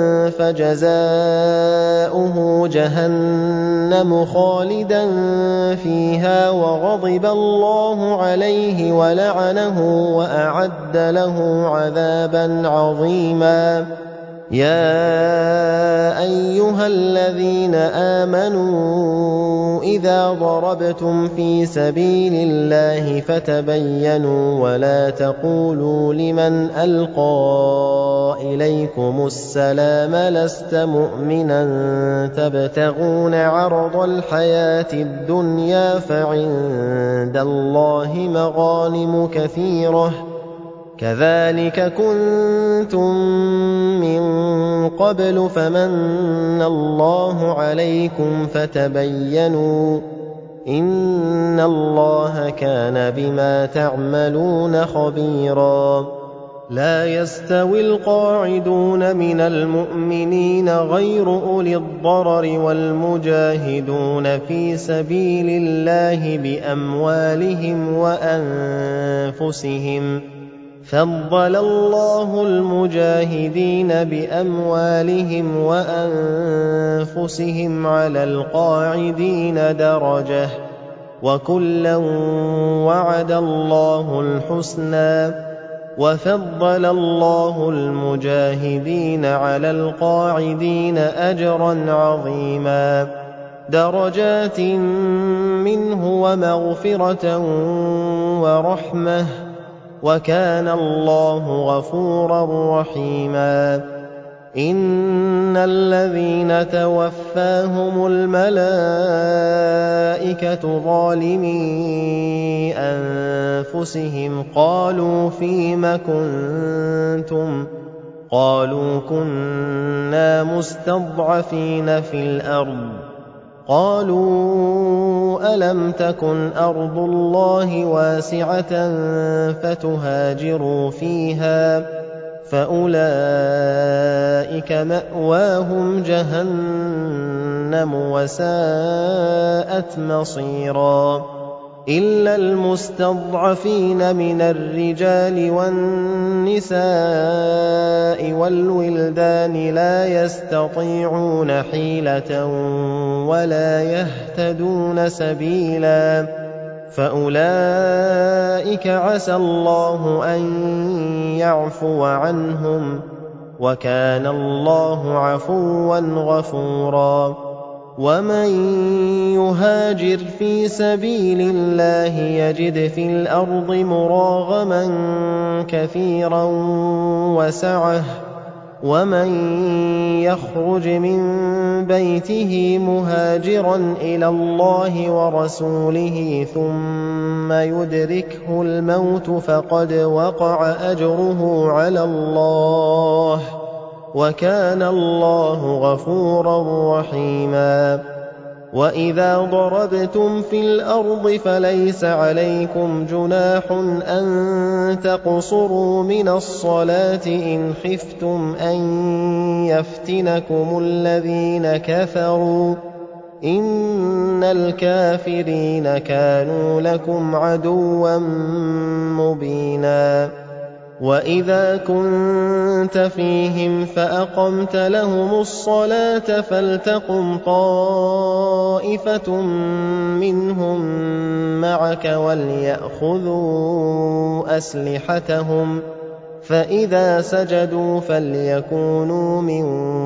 A: فَجَزَاؤُهُ جَهَنَّمُ خَالِدًا فِيهَا وَغَضِبَ اللَّهُ عَلَيْهِ وَلَعَنَهُ وَأَعَدَّ لَهُ عَذَابًا عَظِيمًا. يَا أَيُّهَا الَّذِينَ آمَنُوا إِذَا ضَرَبْتُمْ فِي سَبِيلِ اللَّهِ فَتَبَيَّنُوا وَلَا تَقُولُوا لِمَنْ أَلْقَىٰ إِلَيْكُمُ السَّلَامَ لَسْتَ مُؤْمِنًا تَبْتَغُونَ عَرَضَ الْحَيَاةِ الدُّنْيَا فَعِندَ اللَّهِ مَغَانِمُ كَثِيرَةٌ ۚ كَذَٰلِكَ كُنتُم مِّن قَبْلُ فَمَنَّ اللَّهُ عَلَيْكُمْ فَتَبَيَّنُوا ۚ إِنَّ اللَّهَ كَانَ بِمَا تَعْمَلُونَ خَبِيرًا. لَا يَسْتَوِي الْقَاعِدُونَ مِنَ الْمُؤْمِنِينَ غَيْرُ أُولِي الضَّرَرِ وَالْمُجَاهِدُونَ فِي سَبِيلِ اللَّهِ بِأَمْوَالِهِمْ وَأَنفُسِهِمْ ۚ فَضَّلَ اللَّهُ الْمُجَاهِدِينَ بِأَمْوَالِهِمْ وَأَنفُسِهِمْ عَلَى الْقَاعِدِينَ دَرَجَةً ۚ وَكُلًّا وَعَدَ اللَّهُ الْحُسْنَىٰ ۚ وَفَضَّلَ اللَّهُ الْمُجَاهِدِينَ عَلَى الْقَاعِدِينَ أَجْرًا عَظِيمًا دَرَجَاتٍ مِّنْهُ وَمَغْفِرَةً وَرَحْمَةً ۚ وَكَانَ اللَّهُ غَفُورًا رَّحِيمًا. إِنَّ الَّذِينَ تَوَفَّاهُمُ الْمَلَائِكَةُ ظَالِمِي أَنفُسِهِمْ قَالُوا فِيمَ كُنتُمْ ۖ قَالُوا كُنَّا مُسْتَضْعَفِينَ فِي الْأَرْضِ ۚ قَالُوا أَلَمْ تَكُنْ أَرْضُ اللَّهِ وَاسِعَةً فَتُهَاجِرُوا فِيهَا ۚ فَأُولَٰئِكَ مَأْوَاهُمْ جَهَنَّمُ ۖ وَسَاءَتْ مَصِيرًا. إلا المستضعفين من الرجال والنساء والولدان لا يستطيعون حيلة ولا يهتدون سبيلا فأولئك عسى الله أن يعفو عنهم وكان الله عفوا غفورا ومن يهاجر في سبيل الله يجد في الأرض مراغما كثيرا وسعة ومن يخرج من بيته مهاجرا إلى الله ورسوله ثم يدركه الموت فقد وقع أجره على الله وكان الله غفورا رحيما وإذا ضربتم في الأرض فليس عليكم جناح أن تقصروا من الصلاة إن خفتم أن يفتنكم الذين كفروا إن الكافرين كانوا لكم عدوا مبينا وإذا كنت فيهم فأقمت لهم الصلاة فلتقم طائفة منهم معك وليأخذوا أسلحتهم فإذا سجدوا فليكونوا من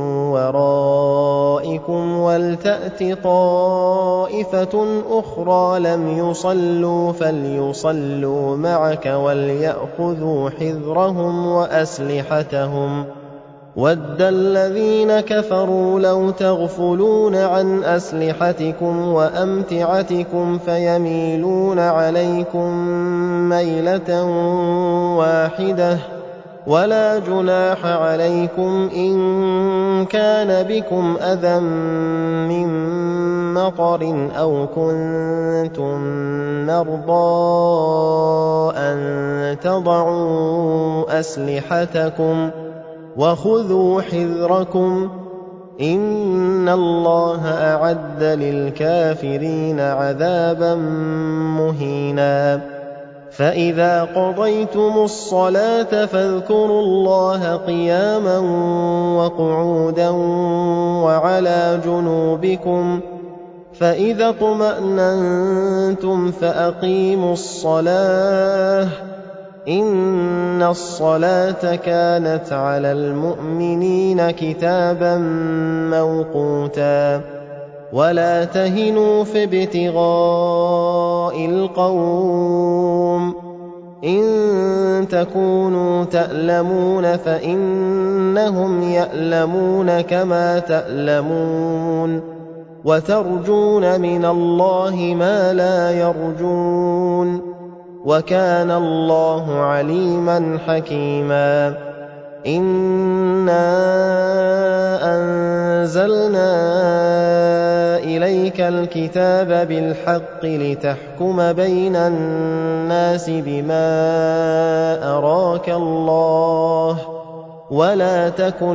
A: ورائكم ولتأت طائفة أخرى لم يصلوا فليصلوا معك وليأخذوا حذرهم وأسلحتهم وَدَّ الَّذِينَ كَفَرُوا لَوْ تَغْفُلُونَ عَنْ أَسْلِحَتِكُمْ وَأَمْتِعَتِكُمْ فَيَمِيلُونَ عَلَيْكُمْ مَيْلَةً وَاحِدَةً وَلَا جُنَاحَ عَلَيْكُمْ إِن كَانَ بِكُمْ أَذًى مِّن مَّطَرٍ أَوْ كُنتُم مَّرْضَىٰ أَن تَضَعُوا أَسْلِحَتَكُمْ وَخُذُوا حِذْرَكُمْ إِنَّ اللَّهَ أَعَدَّ لِلْكَافِرِينَ عَذَابًا مُّهِينًا فَإِذَا قَضَيْتُمُ الصَّلَاةَ فاذْكُرُوا اللَّهَ قِيَامًا وَقُعُودًا وَعَلَىٰ جُنُوبِكُمْ فَإِذَا اطْمَأْنَنتُمْ فَأَقِيمُوا الصَّلَاةَ إِنَّ الصَّلَاةَ كَانَتْ عَلَى الْمُؤْمِنِينَ كِتَابًا مَّوْقُوتًا وَلَا تَهِنُوا فِي ابْتِغَاءِ الْقَوْمِ إِن تَكُونُوا تَأْلَمُونَ فَإِنَّهُمْ يَأْلَمُونَ كَمَا تَأْلَمُونَ وَتَرْجُونَ مِنَ اللَّهِ مَا لَا يَرْجُونَ وَكَانَ اللَّهُ عَلِيمًا حَكِيمًا إِنَّا أَنزَلْنَا إِلَيْكَ الْكِتَابَ بِالْحَقِّ لِتَحْكُمَ بَيْنَ النَّاسِ بِمَا أَرَاكَ اللَّهُ وَلَا تَكُن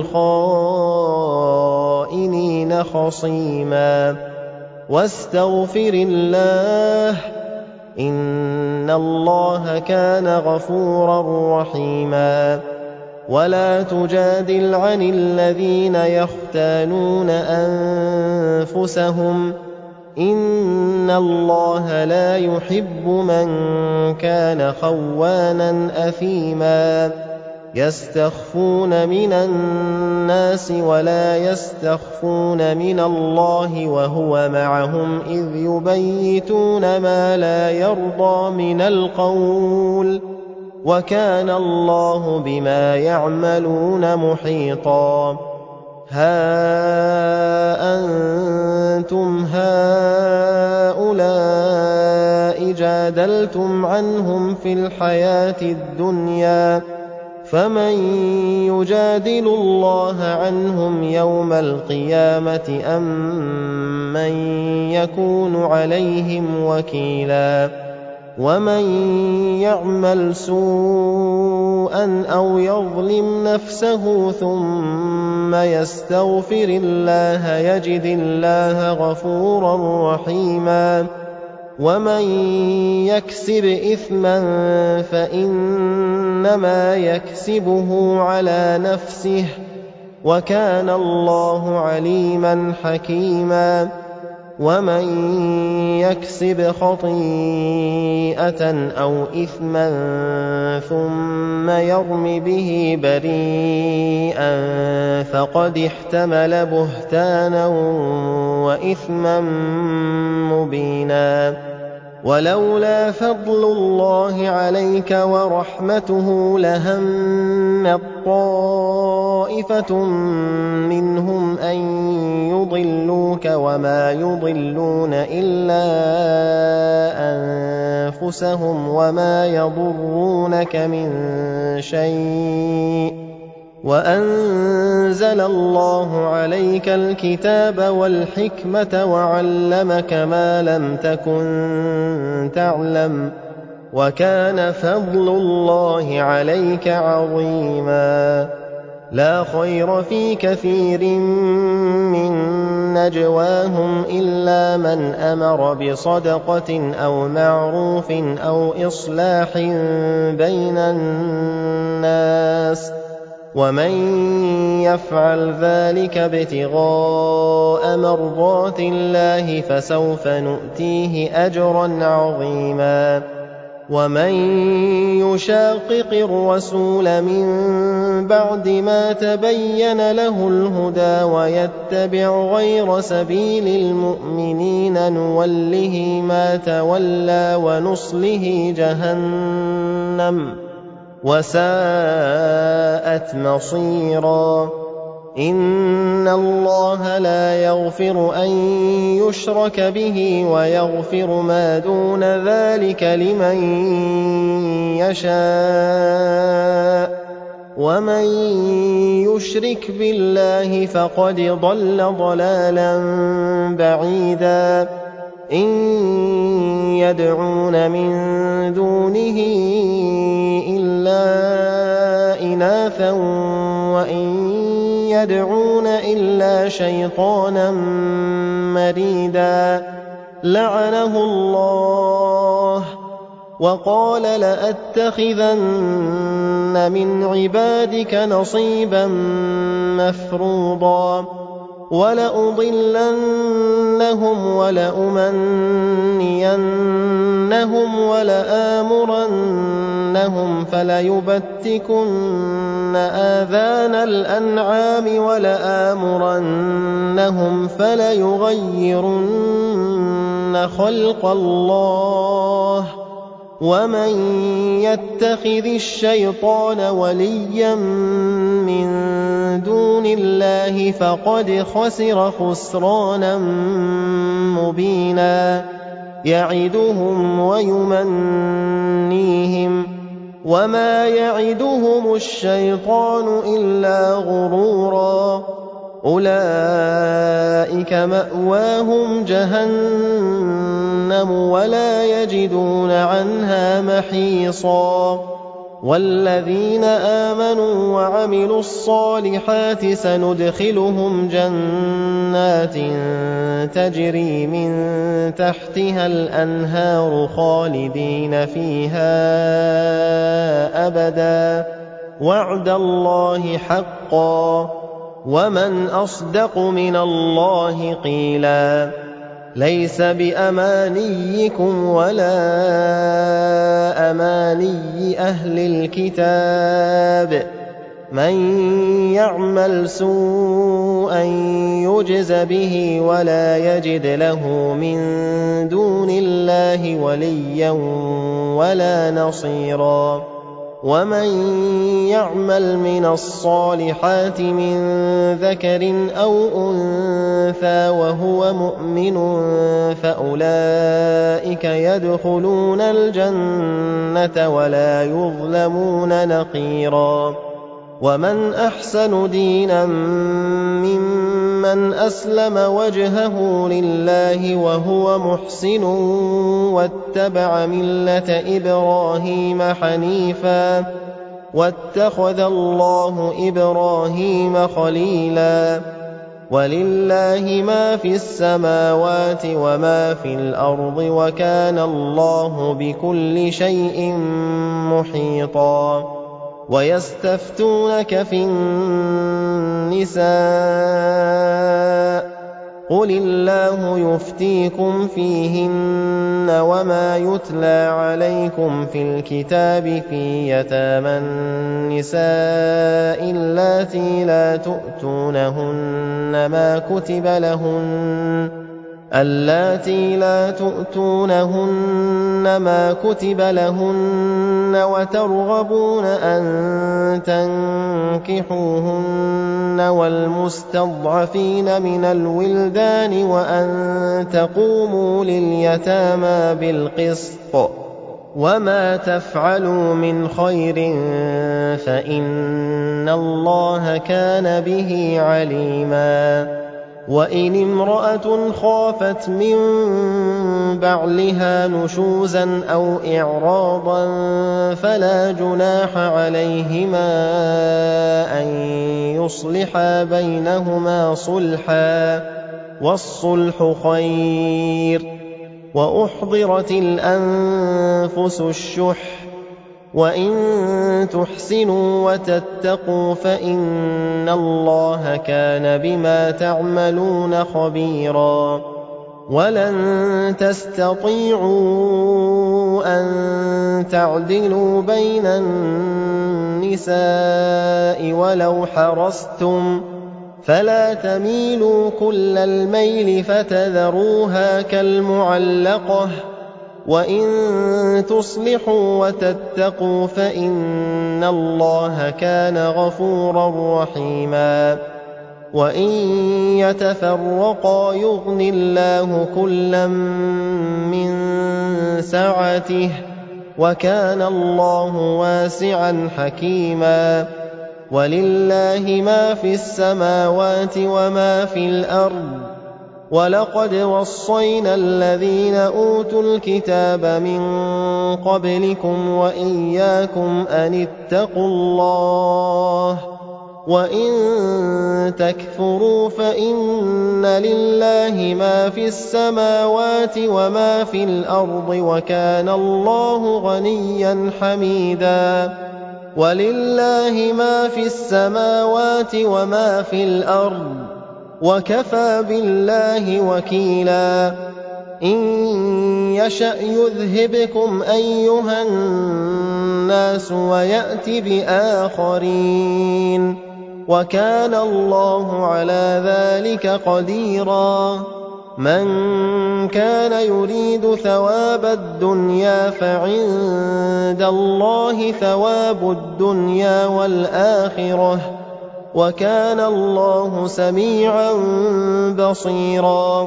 A: لِّلْخَائِنِينَ خَصِيمًا وَاسْتَغْفِرِ اللَّهَ إِنَّ اللَّهَ كَانَ غَفُورًا رَّحِيمًا وَلَا تُجَادِلْ عَنِ الَّذِينَ يَخْتَانُونَ أَنفُسَهُمْ إِنَّ اللَّهَ لَا يُحِبُّ مَن كَانَ خَوَّانًا أَثِيمًا يَسْتَخْفُونَ مِنَ النَّاسِ وَلَا يَسْتَخْفُونَ مِنَ اللَّهِ وَهُوَ مَعَهُمْ إِذْ يُبَيِّتُونَ مَا لَا يَرْضَىٰ مِنَ الْقَوْلِ وَكَانَ اللَّهُ بِمَا يَعْمَلُونَ مُحِيطًا هَا أَنتُمْ هَٰؤُلَاءِ جَادَلْتُمْ عَنْهُمْ فِي الْحَيَاةِ الدُّنْيَا فَمَن يُجَادِلُ اللَّهَ عَنْهُمْ يَوْمَ الْقِيَامَةِ أَم مَّن يَكُونُ عَلَيْهِمْ وَكِيلًا وَمَن يَعْمَلْ سُوءًا أَوْ يَظْلِمْ نَفْسَهُ ثُمَّ يَسْتَغْفِرِ اللَّهَ يَجِدِ اللَّهَ غَفُورًا رَّحِيمًا ومن يكسب إثما فإنما يكسبه على نفسه وكان الله عليما حكيما ومن يكسب خطيئة أو إثما ثم يرم به بريئا فقد احتمل بهتانا وإثما مبينا ولولا فضل الله عليك ورحمته لهمت طائفة منهم أن يضلوك وما يضلون إلا أنفسهم وما يضرونك من شيء وأنزل الله عليك الكتاب والحكمة وعلمك ما لم تكن تعلم وكان فضل الله عليك عظيما لا خير في كثير من نجواهم إلا من أمر بصدقة أو معروف أو إصلاح بين الناس ومن يفعل ذلك ابتغاء مرضات الله فسوف نؤتيه أجرا عظيما ومن يشاقق الرسول من بعد ما تبين له الهدى ويتبع غير سبيل المؤمنين نوله ما تولى ونصله جهنم وساءت مصيرا إن الله لا يغفر أن يشرك به ويغفر ما دون ذلك لمن يشاء ومن يشرك بالله فقد ضل ضلالا بعيدا إن يدعون من دونه إلا إناثا وإن يدعون إلا شيطانا مريدا لعنه الله وقال لأتخذن من عبادك نصيبا مفروضا ولأضلنهم ولأمنينهم ولآمرنهم فليبتكن آذان الأنعام ولآمرنهم فليغيرن خلق الله ومن يتخذ الشيطان وليا من دون الله فقد خسر خسرانا مبينا يعدهم ويمنيهم وما يعدهم الشيطان إلا غرورا أولئك مأواهم جهنم ولا يجدون عنها محيصا والذين آمنوا وعملوا الصالحات سندخلهم جنات تجري من تحتها الأنهار خالدين فيها أبدا وعد الله حقا ومن أصدق من الله قيلا ليس بأمانيكم ولا أماني أهل الكتاب من يعمل سوءا يجز به ولا يجد له من دون الله وليا ولا نصيرا ومن يعمل من الصالحات من ذكر أو أنثى وهو مؤمن فأولئك يدخلون الجنة ولا يظلمون نقيرا ومن أحسن دينا ممن أسلم وجهه لله وهو محسن واتبع ملة إبراهيم حنيفا واتخذ الله إبراهيم خليلا وَلِلَّهِ مَا فِي السَّمَاوَاتِ وَمَا فِي الْأَرْضِ وَكَانَ اللَّهُ بِكُلِّ شَيْءٍ مُحِيطًا وَيَسْتَفْتُونَكَ فِي النِّسَاءِ قُلِ اللَّهُ يُفْتِيكُمْ فِيهِنَّ وَمَا يُتْلَىٰ عَلَيْكُمْ فِي الْكِتَابِ فِي يَتَامَى النِّسَاءِ اللَّاتِي لَا تُؤْتُونَهُنَّ مَا كُتِبَ لَهُنَّ وَتَرْغَبُونَ أَن تَنكِحُوهُنَّ وَالْمُسْتَضْعَفِينَ مِنَ الْوِلْدَانِ وَأَن تَقُومُوا لِلْيَتَامَىٰ بِالْقِسْطِ ۚ وَمَا تَفْعَلُوا مِنْ خَيْرٍ فَإِنَّ اللَّهَ كَانَ بِهِ عَلِيمًا وَإِنِ امْرَأَةٌ خَافَتْ مِن بَعْلِهَا نُشُوزًا أَوْ إِعْرَاضًا فَلَا جُنَاحَ عَلَيْهِمَا أَن يُصْلِحَا بَيْنَهُمَا صُلْحًا ۚ وَالصُّلْحُ خَيْرٌ ۗ وَأُحْضِرَتِ الْأَنفُسُ الشُّحَّ ۚ وَإِن تُحْسِنُوا وَتَتَّقُوا فَإِنَّ اللَّهَ كَانَ بِمَا تَعْمَلُونَ خَبِيرًا وَلَن تَسْتَطِيعُوا أَن تَعْدِلُوا بَيْنَ النِّسَاءِ وَلَوْ حَرَصْتُمْ ۖ فَلَا تَمِيلُوا كُلَّ الْمَيْلِ فَتَذَرُوهَا كَالْمُعَلَّقَةِ ۚ وَإِن تُصْلِحُوا وَتَتَّقُوا فَإِنَّ اللَّهَ كَانَ غَفُورًا رَّحِيمًا وَإِن يَتَفَرَّقَا يُغْنِ اللَّهُ كُلًّا مِّن سَعَتِهِ ۚ وَكَانَ اللَّهُ وَاسِعًا حَكِيمًا وَلِلَّهِ مَا فِي السَّمَاوَاتِ وَمَا فِي الْأَرْضِ وَلَقَدْ وَصَّيْنَا الَّذِينَ أُوتُوا الْكِتَابَ مِن قَبْلِكُمْ وَإِيَّاكُمْ أَنِ اتَّقُوا اللَّهَ ۚ وَإِن تَكْفُرُوا فَإِنَّ لِلَّهِ مَا فِي السَّمَاوَاتِ وَمَا فِي الْأَرْضِ وَكَانَ اللَّهُ غَنِيًّا حَمِيدًا وَلِلَّهِ مَا فِي السَّمَاوَاتِ وَمَا فِي الْأَرْضِ وَكَفَىٰ بِاللَّهِ وَكِيلًا إِن يَشَأْ يُذْهِبْكُمْ أَيُّهَا النَّاسُ وَيَأْتِ بِآخَرِينَ وَكَانَ اللَّهُ عَلَىٰ ذَٰلِكَ قَدِيرًا مَّن كَانَ يُرِيدُ ثَوَابَ الدُّنْيَا فَعِندَ اللَّهِ ثَوَابُ الدُّنْيَا وَالْآخِرَةِ ۚ وَكَانَ اللَّهُ سَمِيعًا بَصِيرًا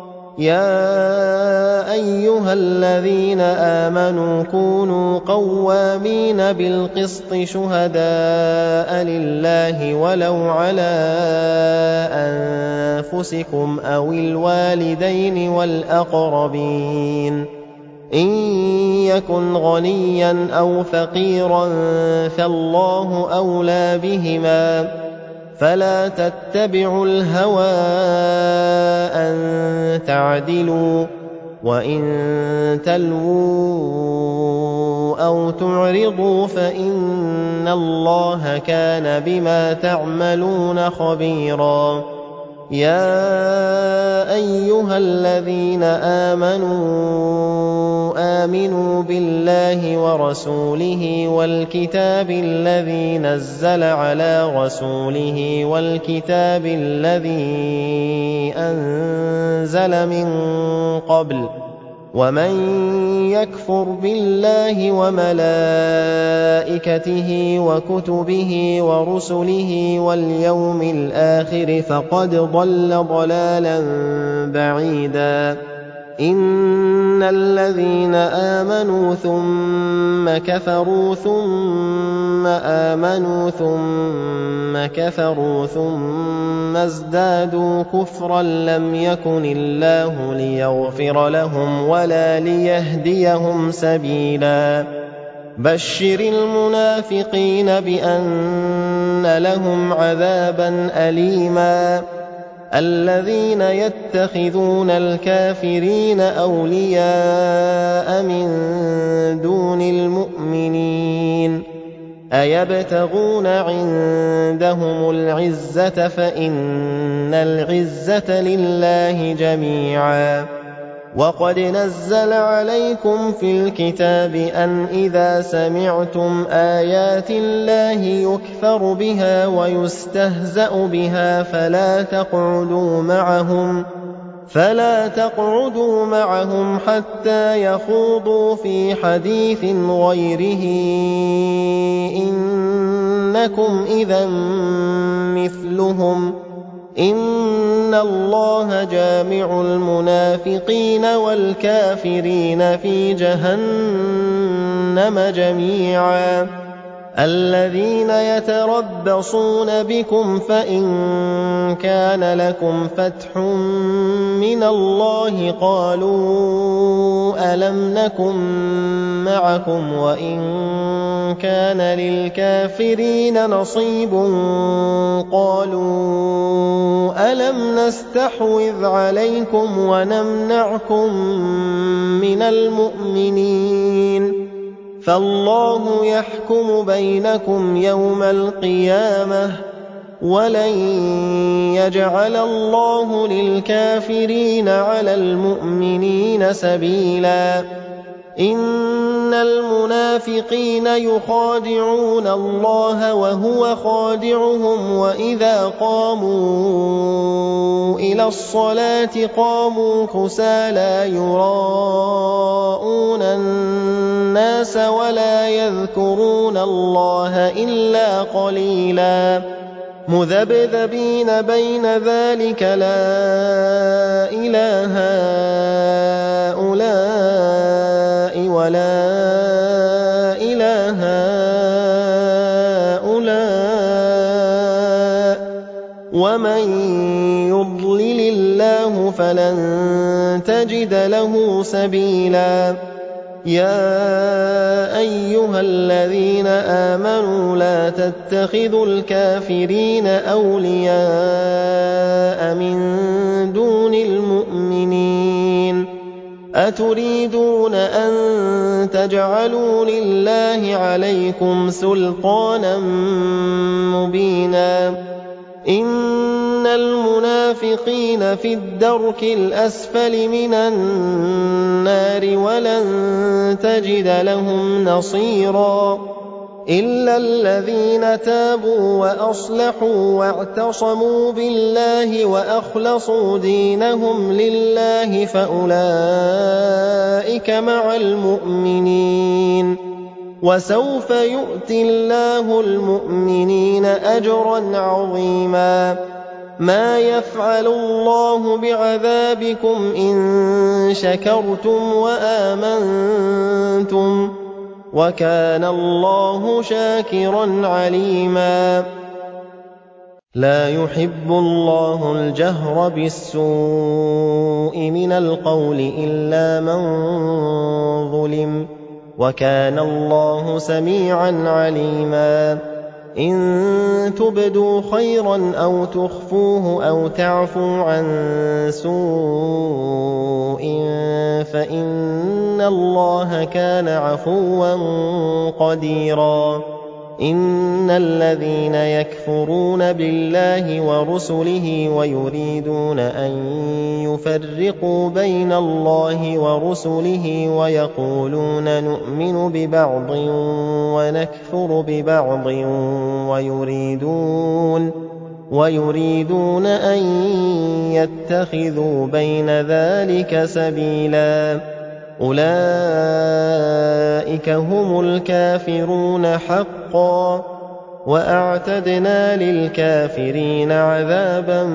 A: يَا أَيُّهَا الَّذِينَ آمَنُوا كُونُوا قَوَّامِينَ بِالْقِسْطِ شُهَدَاءَ لِلَّهِ وَلَوْ عَلَىٰ أَنفُسِكُمْ أَوِ الْوَالِدَيْنِ وَالْأَقْرَبِينَ إِن يَكُنْ غَنِيًّا أَوْ فَقِيرًا فَاللَّهُ أَوْلَىٰ بِهِمَا ۖ فَلَا تَتَّبِعُوا الْهَوَىٰ أَن تَعْدِلُوا ۚ وَإِن تَلْوُوا أَوْ تُعْرِضُوا فَإِنَّ اللَّهَ كَانَ بِمَا تَعْمَلُونَ خَبِيرًا يَا أَيُّهَا الَّذِينَ آمِنُوا بِاللَّهِ وَرَسُولِهِ وَالْكِتَابِ الَّذِي نَزَّلَ عَلَىٰ رَسُولِهِ وَالْكِتَابِ الَّذِي أَنزَلَ مِن قَبْلُ ۚ وَمَن يَكْفُرْ بِاللَّهِ وَمَلَائِكَتِهِ وَكُتُبِهِ وَرُسُلِهِ وَالْيَوْمِ الْآخِرِ فَقَدْ ضَلَّ ضَلَالًا بَعِيدًا إِنَّ الَّذِينَ آمَنُوا ثُمَّ كَفَرُوا ثُمَّ آمَنُوا ثُمَّ كَفَرُوا ثُمَّ ازْدَادُوا كُفْرًا لَّمْ يَكُنِ اللَّهُ لِيَغْفِرَ لَهُمْ وَلَا لِيَهْدِيَهُمْ سَبِيلًا بَشِّرِ الْمُنَافِقِينَ بِأَنَّ لَهُمْ عَذَابًا أَلِيمًا الذين يتخذون الكافرين أولياء من دون المؤمنين أيبتغون عندهم العزة فإن العزة لله جميعا وقد نزل عليكم في الكتاب أن إذا سمعتم آيات الله يكفر بها ويستهزأ بها فلا تقعدوا معهم حتى يخوضوا في حديث غيره إنكم إذا مثلهم إن الله جامع المنافقين والكافرين في جهنم جميعا الذين يتربصون بكم فإن كان لكم فتح من الله قالوا ألم نكن معكم وإن كان للكافرين نصيب قالوا ألم نستحوذ عليكم ونمنعكم من المؤمنين فالله يحكم بينكم يوم القيامة ولن يجعل الله للكافرين على المؤمنين سبيلا إن المنافقين يخادعون الله وهو خادعهم وإذا قاموا إلى الصلاة قاموا كسالى يراءون الناس ولا يذكرون الله إلا قليلا مذبذبين بين ذلك لا إله هؤلاء ولا إله هؤلاء ومن يضلل الله فلن تجد له سبيلا يا أيها الذين آمنوا لا تتخذوا الكافرين أولياء من دون المؤمنين أتريدون أن تجعلوا لله عليكم سلطانا مبينا إن المنافقين في الدرك الأسفل من النار ولن تجد لهم نصيرا إلا الذين تابوا وأصلحوا واعتصموا بالله وأخلصوا دينهم لله فأولئك مع المؤمنين وسوف يؤتي الله المؤمنين أجرا عظيما ما يفعل الله بعذابكم إن شكرتم وآمنتم وكان الله شاكرا عليما لا يحب الله الجهر بالسوء من القول إلا من ظلم وكان الله سميعا عليما إن تبدوا خيرا أو تخفوه أو تعفوا عن سوء فإن الله كان عفوا قديرا إن الذين يكفرون بالله ورسله ويريدون أن يفرقوا بين الله ورسله ويقولون نؤمن ببعض ونكفر ببعض ويريدون أن يتخذوا بين ذلك سبيلا أولئك هم الكافرون حقا وأعتدنا للكافرين عذابا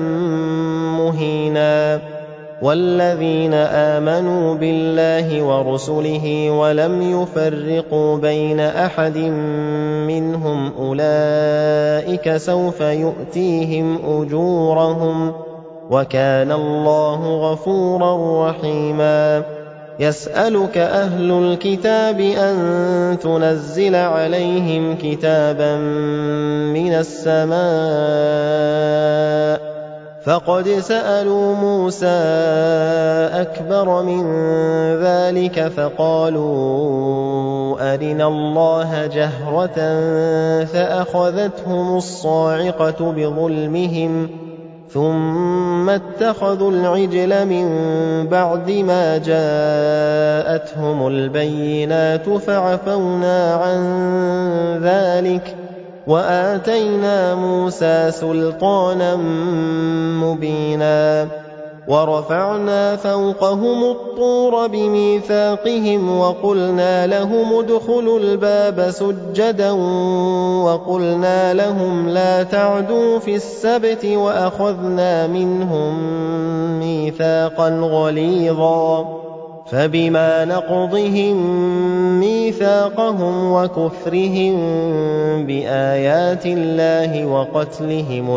A: مهينا والذين آمنوا بالله ورسله ولم يفرقوا بين أحد منهم أولئك سوف يؤتيهم أجورهم وكان الله غفورا رحيما يسألك أهل الكتاب أن تنزل عليهم كتابا من السماء فقد سألوا موسى أكبر من ذلك فقالوا أرنا الله جهرة فأخذتهم الصاعقة بظلمهم ثم اتخذوا العجل من بعد ما جاءتهم البينات فعفونا عن ذلك وآتينا موسى سلطانا مبينا ورفعنا فوقهم الطور بميثاقهم وقلنا لهم ادخلوا الباب سجدا وقلنا لهم لا تعدوا في السبت وأخذنا منهم ميثاقا غليظا فبما نقضهم ميثاقهم وكفرهم بآيات الله وقتلهم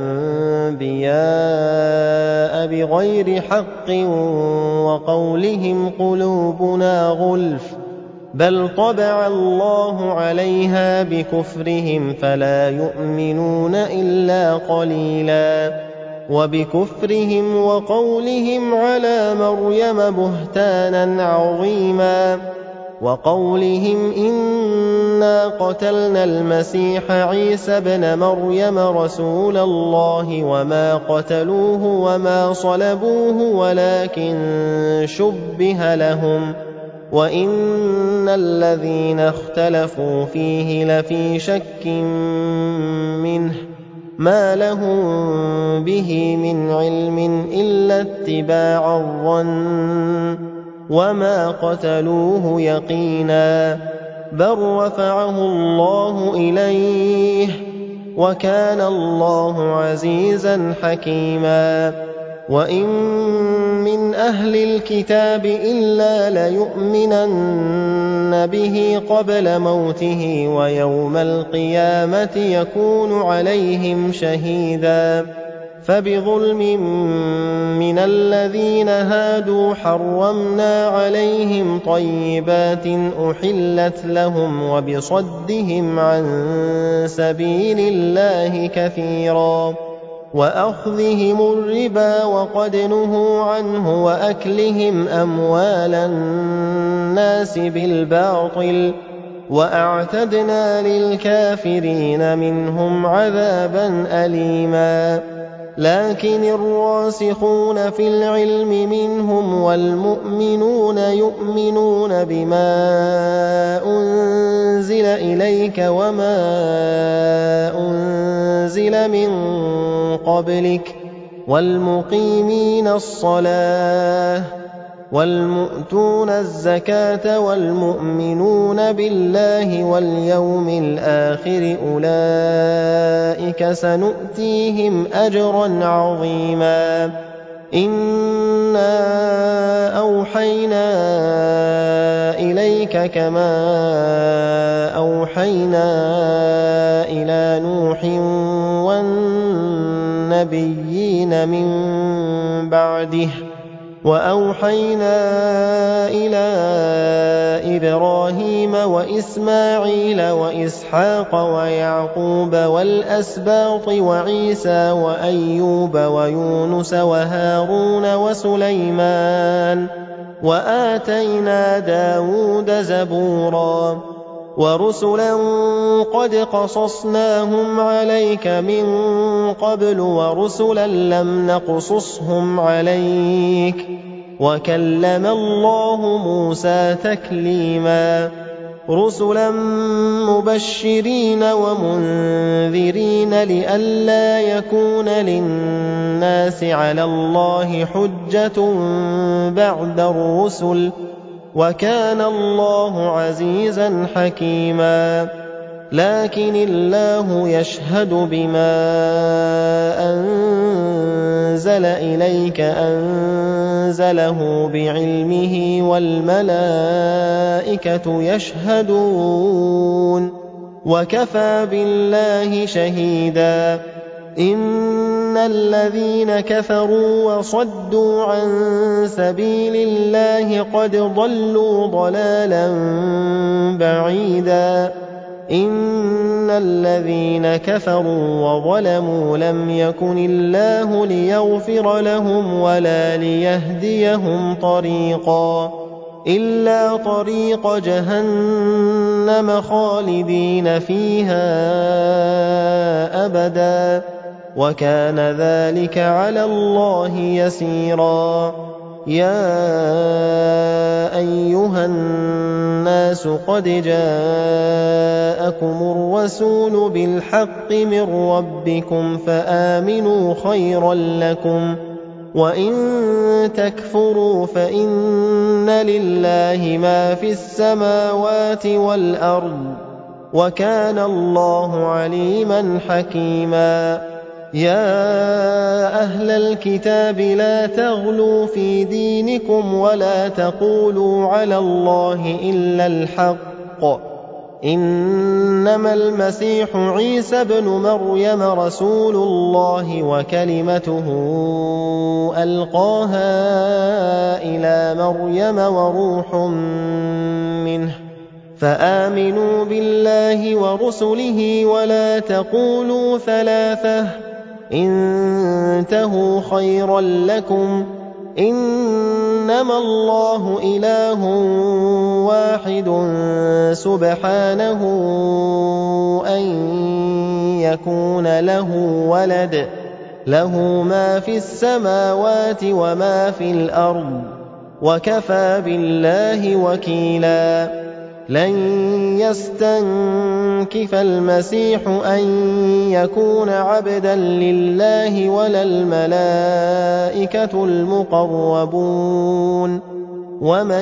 A: الأنبياء بغير حق وقولهم قلوبنا غلف بل طبع الله عليها بكفرهم فلا يؤمنون إلا قليلا وبكفرهم وقولهم على مريم بهتانا عظيما وقولهم إنا قتلنا المسيح عيسى ابن مريم رسول الله وما قتلوه وما صلبوه ولكن شبه لهم وإن الذين اختلفوا فيه لفي شك منه ما لهم به من علم إلا اتباع الظن وما قتلوه يقينا بل رفعه الله إليه وكان الله عزيزا حكيما وإن من أهل الكتاب إلا ليؤمنن به قبل موته ويوم القيامة يكون عليهم شهيدا فبظلم من الذين هادوا حرمنا عليهم طيبات أحلت لهم وبصدهم عن سبيل الله كثيرا وأخذهم الربا وقد نهوا عنه وأكلهم أموال الناس بالباطل وأعتدنا للكافرين منهم عذابا أليما لكن الراسخون في العلم منهم والمؤمنون يؤمنون بما أنزل إليك وما أنزل من قبلك والمقيمين الصلاة والمؤتون الزكاة والمؤمنون بالله واليوم الآخر أولئك سنؤتيهم أجرا عظيما إنا أوحينا إليك كما أوحينا إلى نوح والنبيين من بعده وأوحينا إلى إبراهيم وإسماعيل وإسحاق ويعقوب والأسباط وعيسى وأيوب ويونس وهارون وسليمان وآتينا داود زبورا ورسلا قد قصصناهم عليك من قبل ورسلا لم نقصصهم عليك وكلم الله موسى تكليما رسلا مبشرين ومنذرين لئلا يكون للناس على الله حجة بعد الرسل وكان الله عزيزا حكيما لكن الله يشهد بما أنزل إليك أنزله بعلمه والملائكة يشهدون وكفى بالله شهيدا إن الذين كفروا وصدوا عن سبيل الله قد ضلوا ضلالا بعيدا إن الذين كفروا وظلموا لم يكن الله ليغفر لهم ولا ليهديهم طريقا إلا طريق جهنم خالدين فيها أبدا وكان ذلك على الله يسيرا يا أيها الناس قد جاءكم الرسول بالحق من ربكم فآمنوا خيرا لكم وإن تكفروا فإن لله ما في السماوات والأرض وكان الله عليما حكيما يا أهل الكتاب لا تغلوا في دينكم ولا تقولوا على الله إلا الحق إنما المسيح عيسى ابن مريم رسول الله وكلمته ألقاها إلى مريم وروح منه فآمنوا بالله ورسله ولا تقولوا ثلاثة انتهوا خيرا لكم إنما الله إله واحد سبحانه أن يكون له ولد له ما في السماوات وما في الأرض وكفى بالله وكيلا لن يستنكف المسيح أن يكون عبدا لله ولا الملائكة المقربون ومن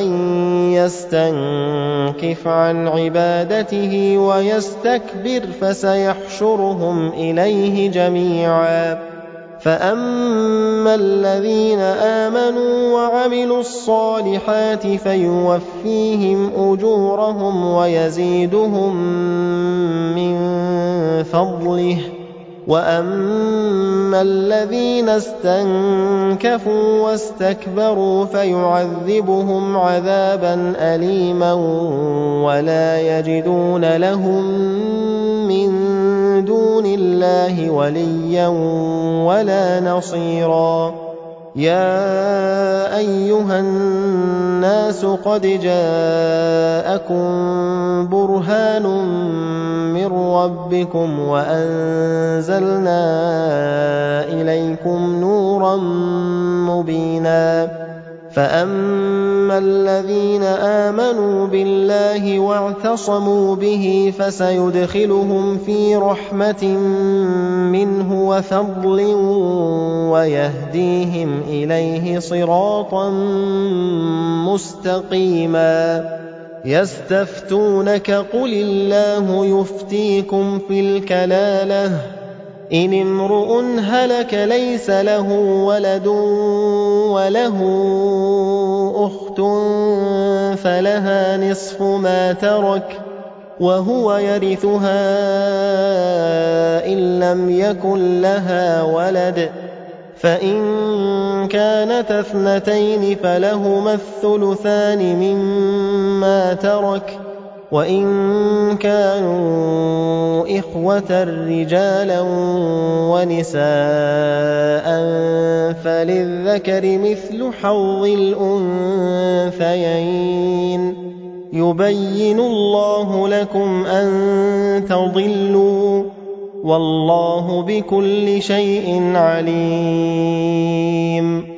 A: يستنكف عن عبادته ويستكبر فسيحشرهم إليه جميعا فأما الذين آمنوا وعملوا الصالحات فيوفيهم أجورهم ويزيدهم من فضله وأما الذين استنكفوا واستكبروا فيعذبهم عذابا أليما ولا يجدون لهم من دون الله وليا ولا نصيرا يا أيها الناس قد جاءكم برهان من ربكم وأنزلنا إليكم نورا مبينا فأما الذين آمنوا بالله واعتصموا به فسيدخلهم في رحمة منه وفضل ويهديهم إليه صراطا مستقيما يستفتونك قل الله يفتيكم في الكلالة إن امرؤ هلك ليس له ولد وله أخت فلها نصف ما ترك وهو يرثها إن لم يكن لها ولد فإن كانت اثنتين فلهما الثلثان مما ترك وإن كانوا إخوة رجالا ونساء فللذكر مثل حظ الأنثيين يبين الله لكم أن تضلوا والله بكل شيء عليم